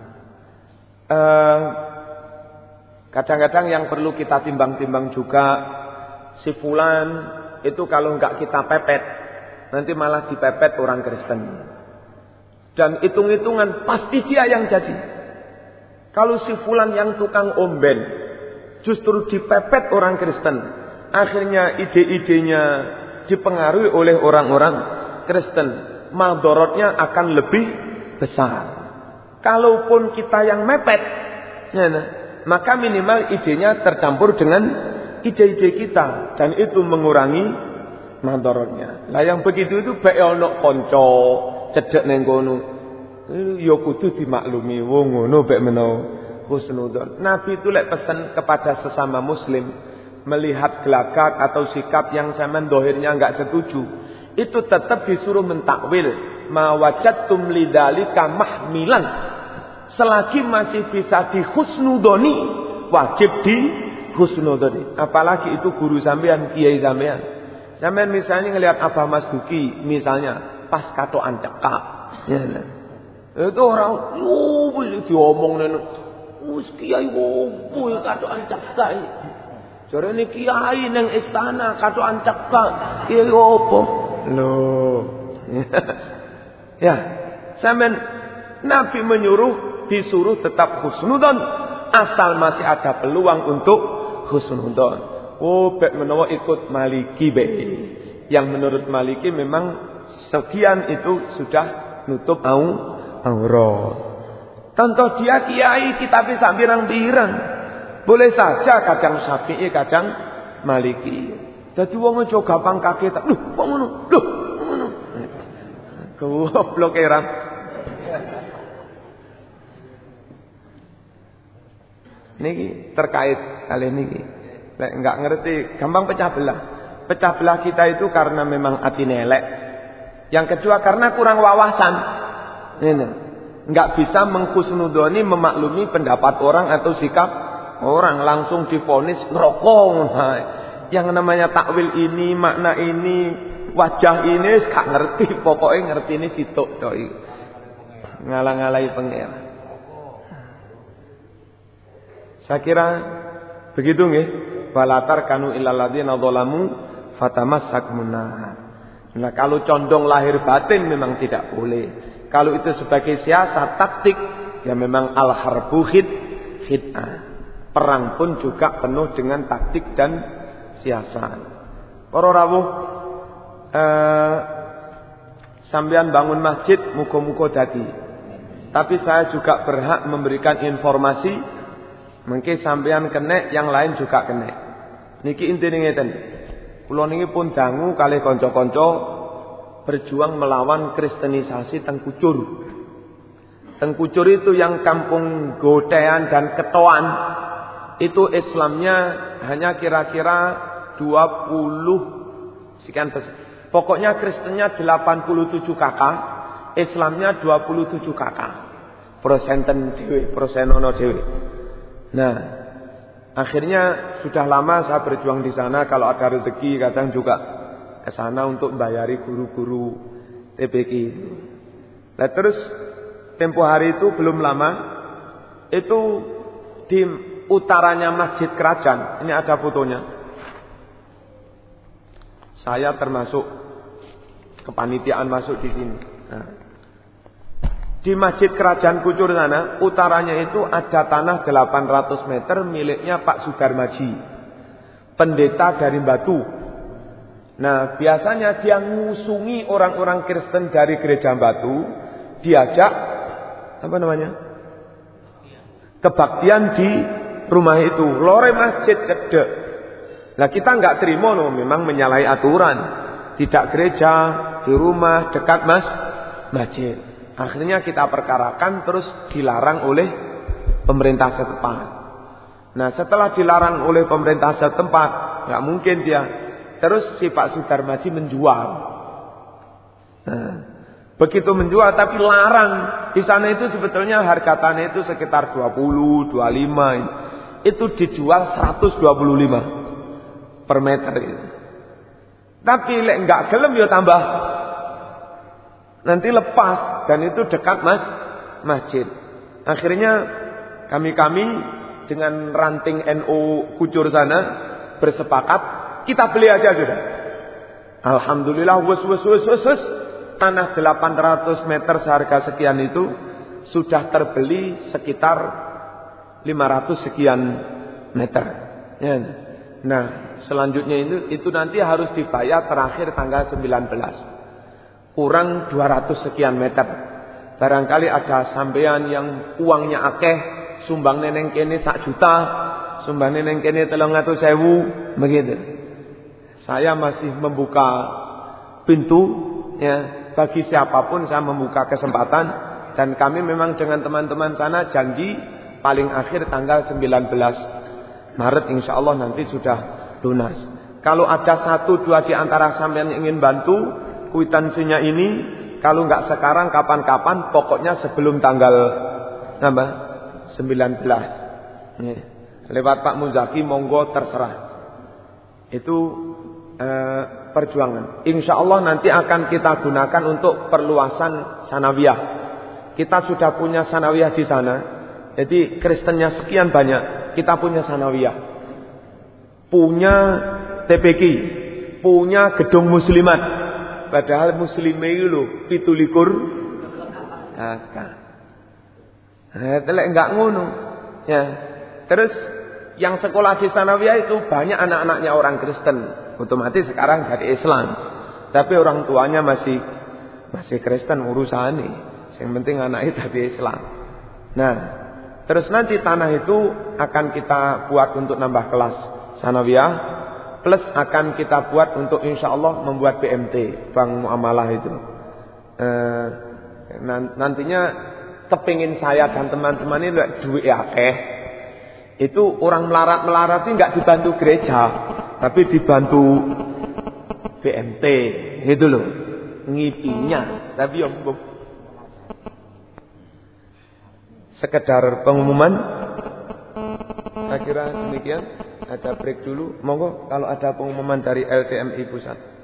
Eh kadang-kadang yang perlu kita timbang-timbang juga, si fulan itu kalau enggak kita pepet, nanti malah dipepet orang Kristen. Dan hitung-hitungan pasti dia yang jadi. Kalau si fulan yang tukang omben justru dipepet orang Kristen, akhirnya ide-idenya dipengaruhi oleh orang-orang Kristen, madorotnya akan lebih besar. Kalaupun kita yang mepet, ya, nah, maka minimal idenya tercampur dengan ide-ide kita, dan itu mengurangi madorotnya. Lah yang begitu itu bae ono kanca cedhek ning kono, ya kudu dimaklumi wong ngono bae menawa husnudzon. Nabi itu lek pesan kepada sesama muslim, melihat gelagat atau sikap yang sampean dohirnya enggak setuju, itu tetap disuruh mentakwil, ma wajadtum lidzalika mahmilan. Selagi masih bisa dihusnudzoni, wajib dihusnudzoni. Apalagi itu guru sampean, kiai sampean. Sampean misalnya ngelihat Abah Mas Duki misalnya pas katokan cekak, ya, nah. Itu orang yo wis diomong nene wis kiai opo katokan cekak. Jarene kiai nang istana katokan cekak, kiai opo? Loh. Ya, sampean Nabi menyuruh disuruh tetap husnudzon asal masih ada peluang untuk husnudzon. Oh, bek menawa ikut Maliki be. Yang menurut Maliki memang sekian itu sudah nutup au aurat. Contoh dia kiai kita bisa birang-birang. Boleh saja kadang Syafi'i, kadang Maliki. Dadi wong aja gampang kaget. Lho, kok ngono? Lho, ngono. Goblok era. Niki terkait kali niki. Lek enggak ngerti, gampang pecah belah. Pecah belah kita itu karena memang hati nelek. Yang kedua karena kurang wawasan. Ini enggak bisa menghusnudzoni, memaklumi pendapat orang atau sikap orang, langsung divonis ngerokok. Nah, yang namanya takwil ini, makna ini, wajah ini gak ngerti, pokoknya ngerti ini sitok doi. ngalang-alai pengira. Saya kira begitu nggih. Walatar kanu illal ladzina dzalamu fatamassakumun nar. Nah, kalau condong lahir batin memang tidak boleh. Kalau itu sebagai siasat taktik, ya memang al-harbu khid'ah. Perang pun juga penuh dengan taktik dan siasat. Para rawuh, eh, sampean bangun masjid muga-muga dadi. Tapi saya juga berhak memberikan informasi, mungkin sampean kena, yang lain juga kena. Niki intine ngeten. Kula niki pun dangu kalih kanca-kanca berjuang melawan kristenisasi teng Kucur. Teng Kucur itu yang kampung Gotean dan Ketoan, itu Islamnya hanya kira-kira dua puluh sekian persen. Pokoknya Kristennya delapan puluh tujuh kakak, Islamnya dua puluh tujuh kakak. Persenten dhewe, persenono dhewe. Nah, akhirnya sudah lama saya berjuang di sana. Kalau ada rezeki kadang juga ke sana untuk membayari guru-guru T B K. Nah, terus tempo hari itu belum lama itu di utaranya Masjid Kerajaan. Ini ada fotonya. Saya termasuk kepanitiaan masuk di sini. Nah, di Masjid Kerajaan Kucur sana, utaranya itu ada tanah delapan ratus meter miliknya Pak Sudarmaji, pendeta dari Batu. Nah, biasanya dia ngusungi orang-orang Kristen dari gereja Batu, diajak apa namanya? Kebaktian di rumah itu, lore masjid cedek. Nah, kita nggak terima loh, memang menyalahi aturan. Tidak gereja, di rumah, dekat mas, masjid. Akhirnya kita perkarakan, terus dilarang oleh pemerintah setempat. Nah, setelah dilarang oleh pemerintah setempat, nggak mungkin dia. Terus si Pak Sudarmaji menjual. Nah, begitu menjual, tapi larang. Di sana itu sebetulnya harga tanah itu sekitar dua puluh, dua puluh lima. Itu dijual seratus dua puluh lima per meter itu. Tapi lek enggak gelem ya tambah. Nanti lepas, dan itu dekat mas masjid. Akhirnya kami-kami dengan ranting N U Kucur sana bersepakat kita beli aja sudah. Alhamdulillah wes wes wes wes, wes. Tanah delapan ratus meter seharga sekian itu sudah terbeli sekitar lima ratus sekian meter. Ya. Nah, selanjutnya itu itu nanti harus dibayar terakhir tanggal sembilan belas. Kurang dua ratus sekian meter. Barangkali ada sampean yang uangnya akeh, sumbang neneng kene sak juta, sumbang neneng kene telung atus sewu, begitu. Saya masih membuka pintu, ya, bagi siapapun saya membuka kesempatan, dan kami memang dengan teman-teman sana janji paling akhir tanggal sembilan belas Maret insya Allah nanti sudah lunas. Kalau ada satu dua di antara sampean yang ingin bantu kwitansinya ini, kalau nggak sekarang kapan-kapan, pokoknya sebelum tanggal apa? sembilan belas. Nih, lewat Pak Muzaki monggo terserah. Itu eh, perjuangan. Insya Allah nanti akan kita gunakan untuk perluasan sanawiyah. Kita sudah punya sanawiyah di sana. Jadi Kristennya sekian banyak. Kita punya sanawiyah, punya T P Q, punya gedung muslimat. Padahal muslimnya itu loh pitulikur kakak. Nah, telek enggak ngono. Ya. Terus yang sekolah di sanawiyah itu banyak anak-anaknya orang Kristen. Otomatis sekarang jadi Islam. Tapi orang tuanya masih masih Kristen urusannya. Yang penting anaknya jadi Islam. Nah, terus nanti tanah itu akan kita buat untuk nambah kelas sanawiyah, plus akan kita buat untuk insya Allah membuat B M T, bank muamalah itu. E, nantinya kepingin saya dan teman-teman ini duit akeh. Itu orang melarat-melarat ini nggak dibantu gereja, tapi dibantu B M T, gitu loh, ngipinya. Tapi om sekedar pengumuman, saya kira demikian. Ada break dulu. Monggo kalau ada pengumuman dari L T M I pusat.